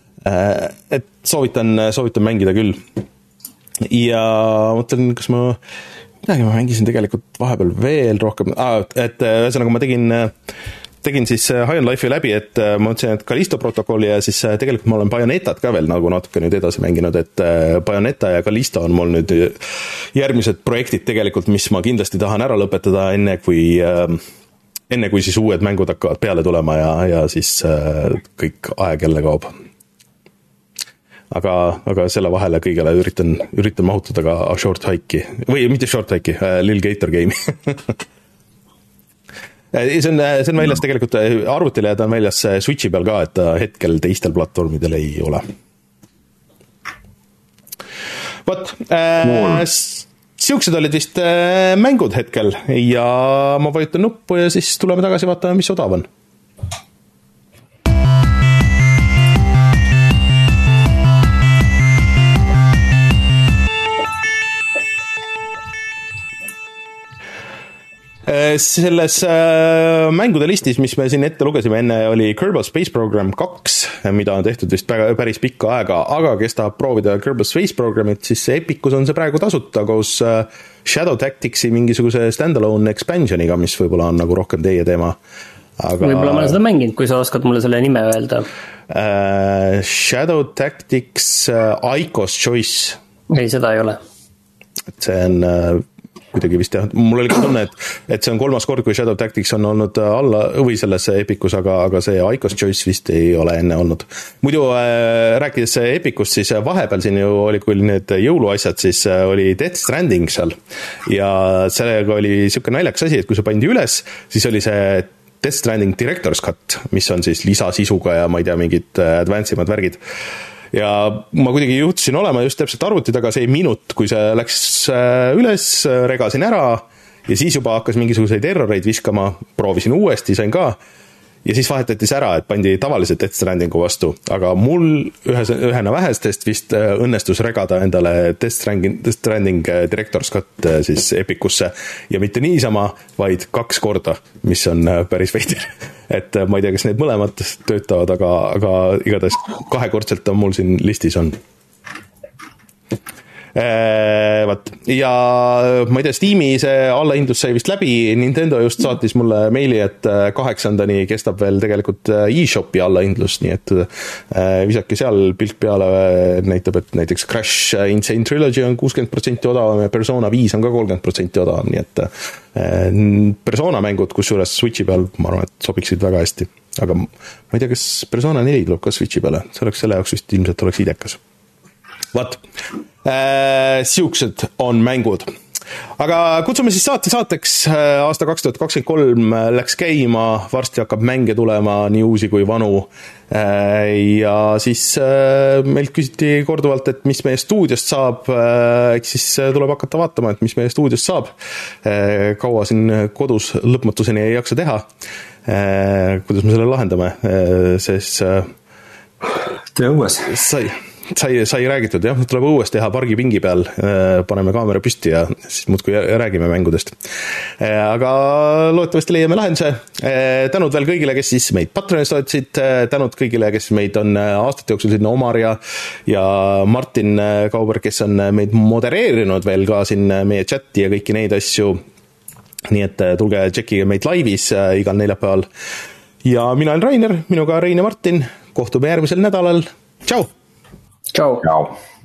et soovitan, soovitan mängida küll. Ja mõtlen, kas ma midagi ma mängisin tegelikult vahepeal veel rohkem, ah, et ühesõnaga ma tegin, tegin siis High on Life'i läbi, et ma mõtlesin, et Callisto protokolli ja siis tegelikult ma olen Bayonetat ka veel nagu natuke nüüd edasi mänginud, et Bayoneta ja Callisto on mul nüüd järgmised projektid tegelikult, mis ma kindlasti tahan ära lõpetada enne kui enne kui siis uued mängud hakkavad peale tulema ja, ja siis kõik aeg jälle kaob. Aga, aga selle vahele kõigele üritan, üritan mahutada ka short hike'i või mitte short hike'i, uh, Lil Gator game'i see on, see on väljas tegelikult arvutile ja ta on väljas Switchi peal ka, et ta hetkel teistel platvormidel ei ole. Vot, äh, siuksed olid vist äh, mängud hetkel ja ma vajutan nuppu ja siis tuleme tagasi vaatama, mis odav on. Selles mängude listis, mis me siin ette lugesime enne, oli Kerbal Space Program kaks, mida on tehtud vist päris pikka aega, aga kes tahab proovida Kerbal Space Programit, siis Epicus on see praegu tasuta koos Shadow Tacticsi mingisuguse standalone expansioniga, mis võib-olla on nagu rohkem teie teema. Aga... võib-olla ma olen seda mänginud, kui sa oskad mulle selle nime öelda. Uh, Shadow Tactics uh, Icos Choice. Ei, seda ei ole. See on... Uh, kuidagi vist jah, mul oli ka tunne, et, et see on kolmas kord, kui Shadow Tactics on olnud alla või selles Epicus, aga, aga see Icos Choice vist ei ole enne olnud. Muidu äh, rääkides Epicust, siis vahepeal siin ju oli, kui need jõuluasjad, siis äh, oli Death Stranding seal ja sellega oli siuke naljakas asi, et kui sa pandi üles, siis oli see Death Stranding Director's Cut, mis on siis lisasisuga ja ma ei tea, mingid advance imad värgid. Ja ma kuidagi juhtusin olema just täpselt arvuti taga see minut, kui see läks üles, regasin ära ja siis juba hakkas mingisuguseid erroreid viskama, proovisin uuesti, sain ka ja siis vahetati see ära, et pandi tavaliselt Death Strandingu vastu, aga mul ühes, ühena vähestest vist õnnestus regada endale Death Stranding, Death Stranding Director's Cut siis Epicusse ja mitte niisama, vaid kaks korda, mis on päris veider. Et ma ei tea, kas need mõlemad töötavad, aga, aga igatahes kahekordselt on mul siin listis on. Eee, vaat. Ja ma ei tea, Steam'i see allahindlus sai vist läbi, Nintendo just saatis mulle meili, et kaheksandani kestab veel tegelikult eShopi allahindlus, nii et visake seal pilk peale näitab, et näiteks Crash Insane Trilogy on kuuskümmend protsenti odavam ja Persona viis on ka kolmkümmend protsenti odavam, nii et Persona mängud, kus juures Switchi peal, ma arvan, et sobiksid väga hästi, aga ma ei tea, kas Persona neli tuleb ka Switchi peale, see oleks selle jaoks vist ilmselt oleks idekas. Vaat, äh, siuksed on mängud. aga kutsume siis saate saateks, aasta kaks tuhat kakskümmend kolm läks käima, varsti hakkab mänge tulema nii uusi kui vanu ja siis meilt küsiti korduvalt, et mis meie stuudiost saab, eks siis tuleb hakata vaatama, et mis meie stuudiost saab. Kaua siin kodus lõpmatuseni ei jaksa teha. Kuidas me selle lahendame, sest tee õues. Sai sai, sai räägitud, jah, tuleb õues teha pargipingi peal, paneme kaamera püsti ja siis muudkui räägime mängudest. Aga loodetavasti leiame lahenduse. Tänud veel kõigile, kes siis meid Patreonis toetasid, tänud kõigile, kes meid on aastate jooksul sinna Omar ja, ja Martin Kauber, kes on meid modereerinud veel ka siin meie chati ja kõiki neid asju. Nii et tulge tšekkige meid laivis igal neljapäeval. Ja mina olen Rainer, minuga Rein ja Martin. Kohtume järgmisel nädalal. Tšau! Ciao. Ciao.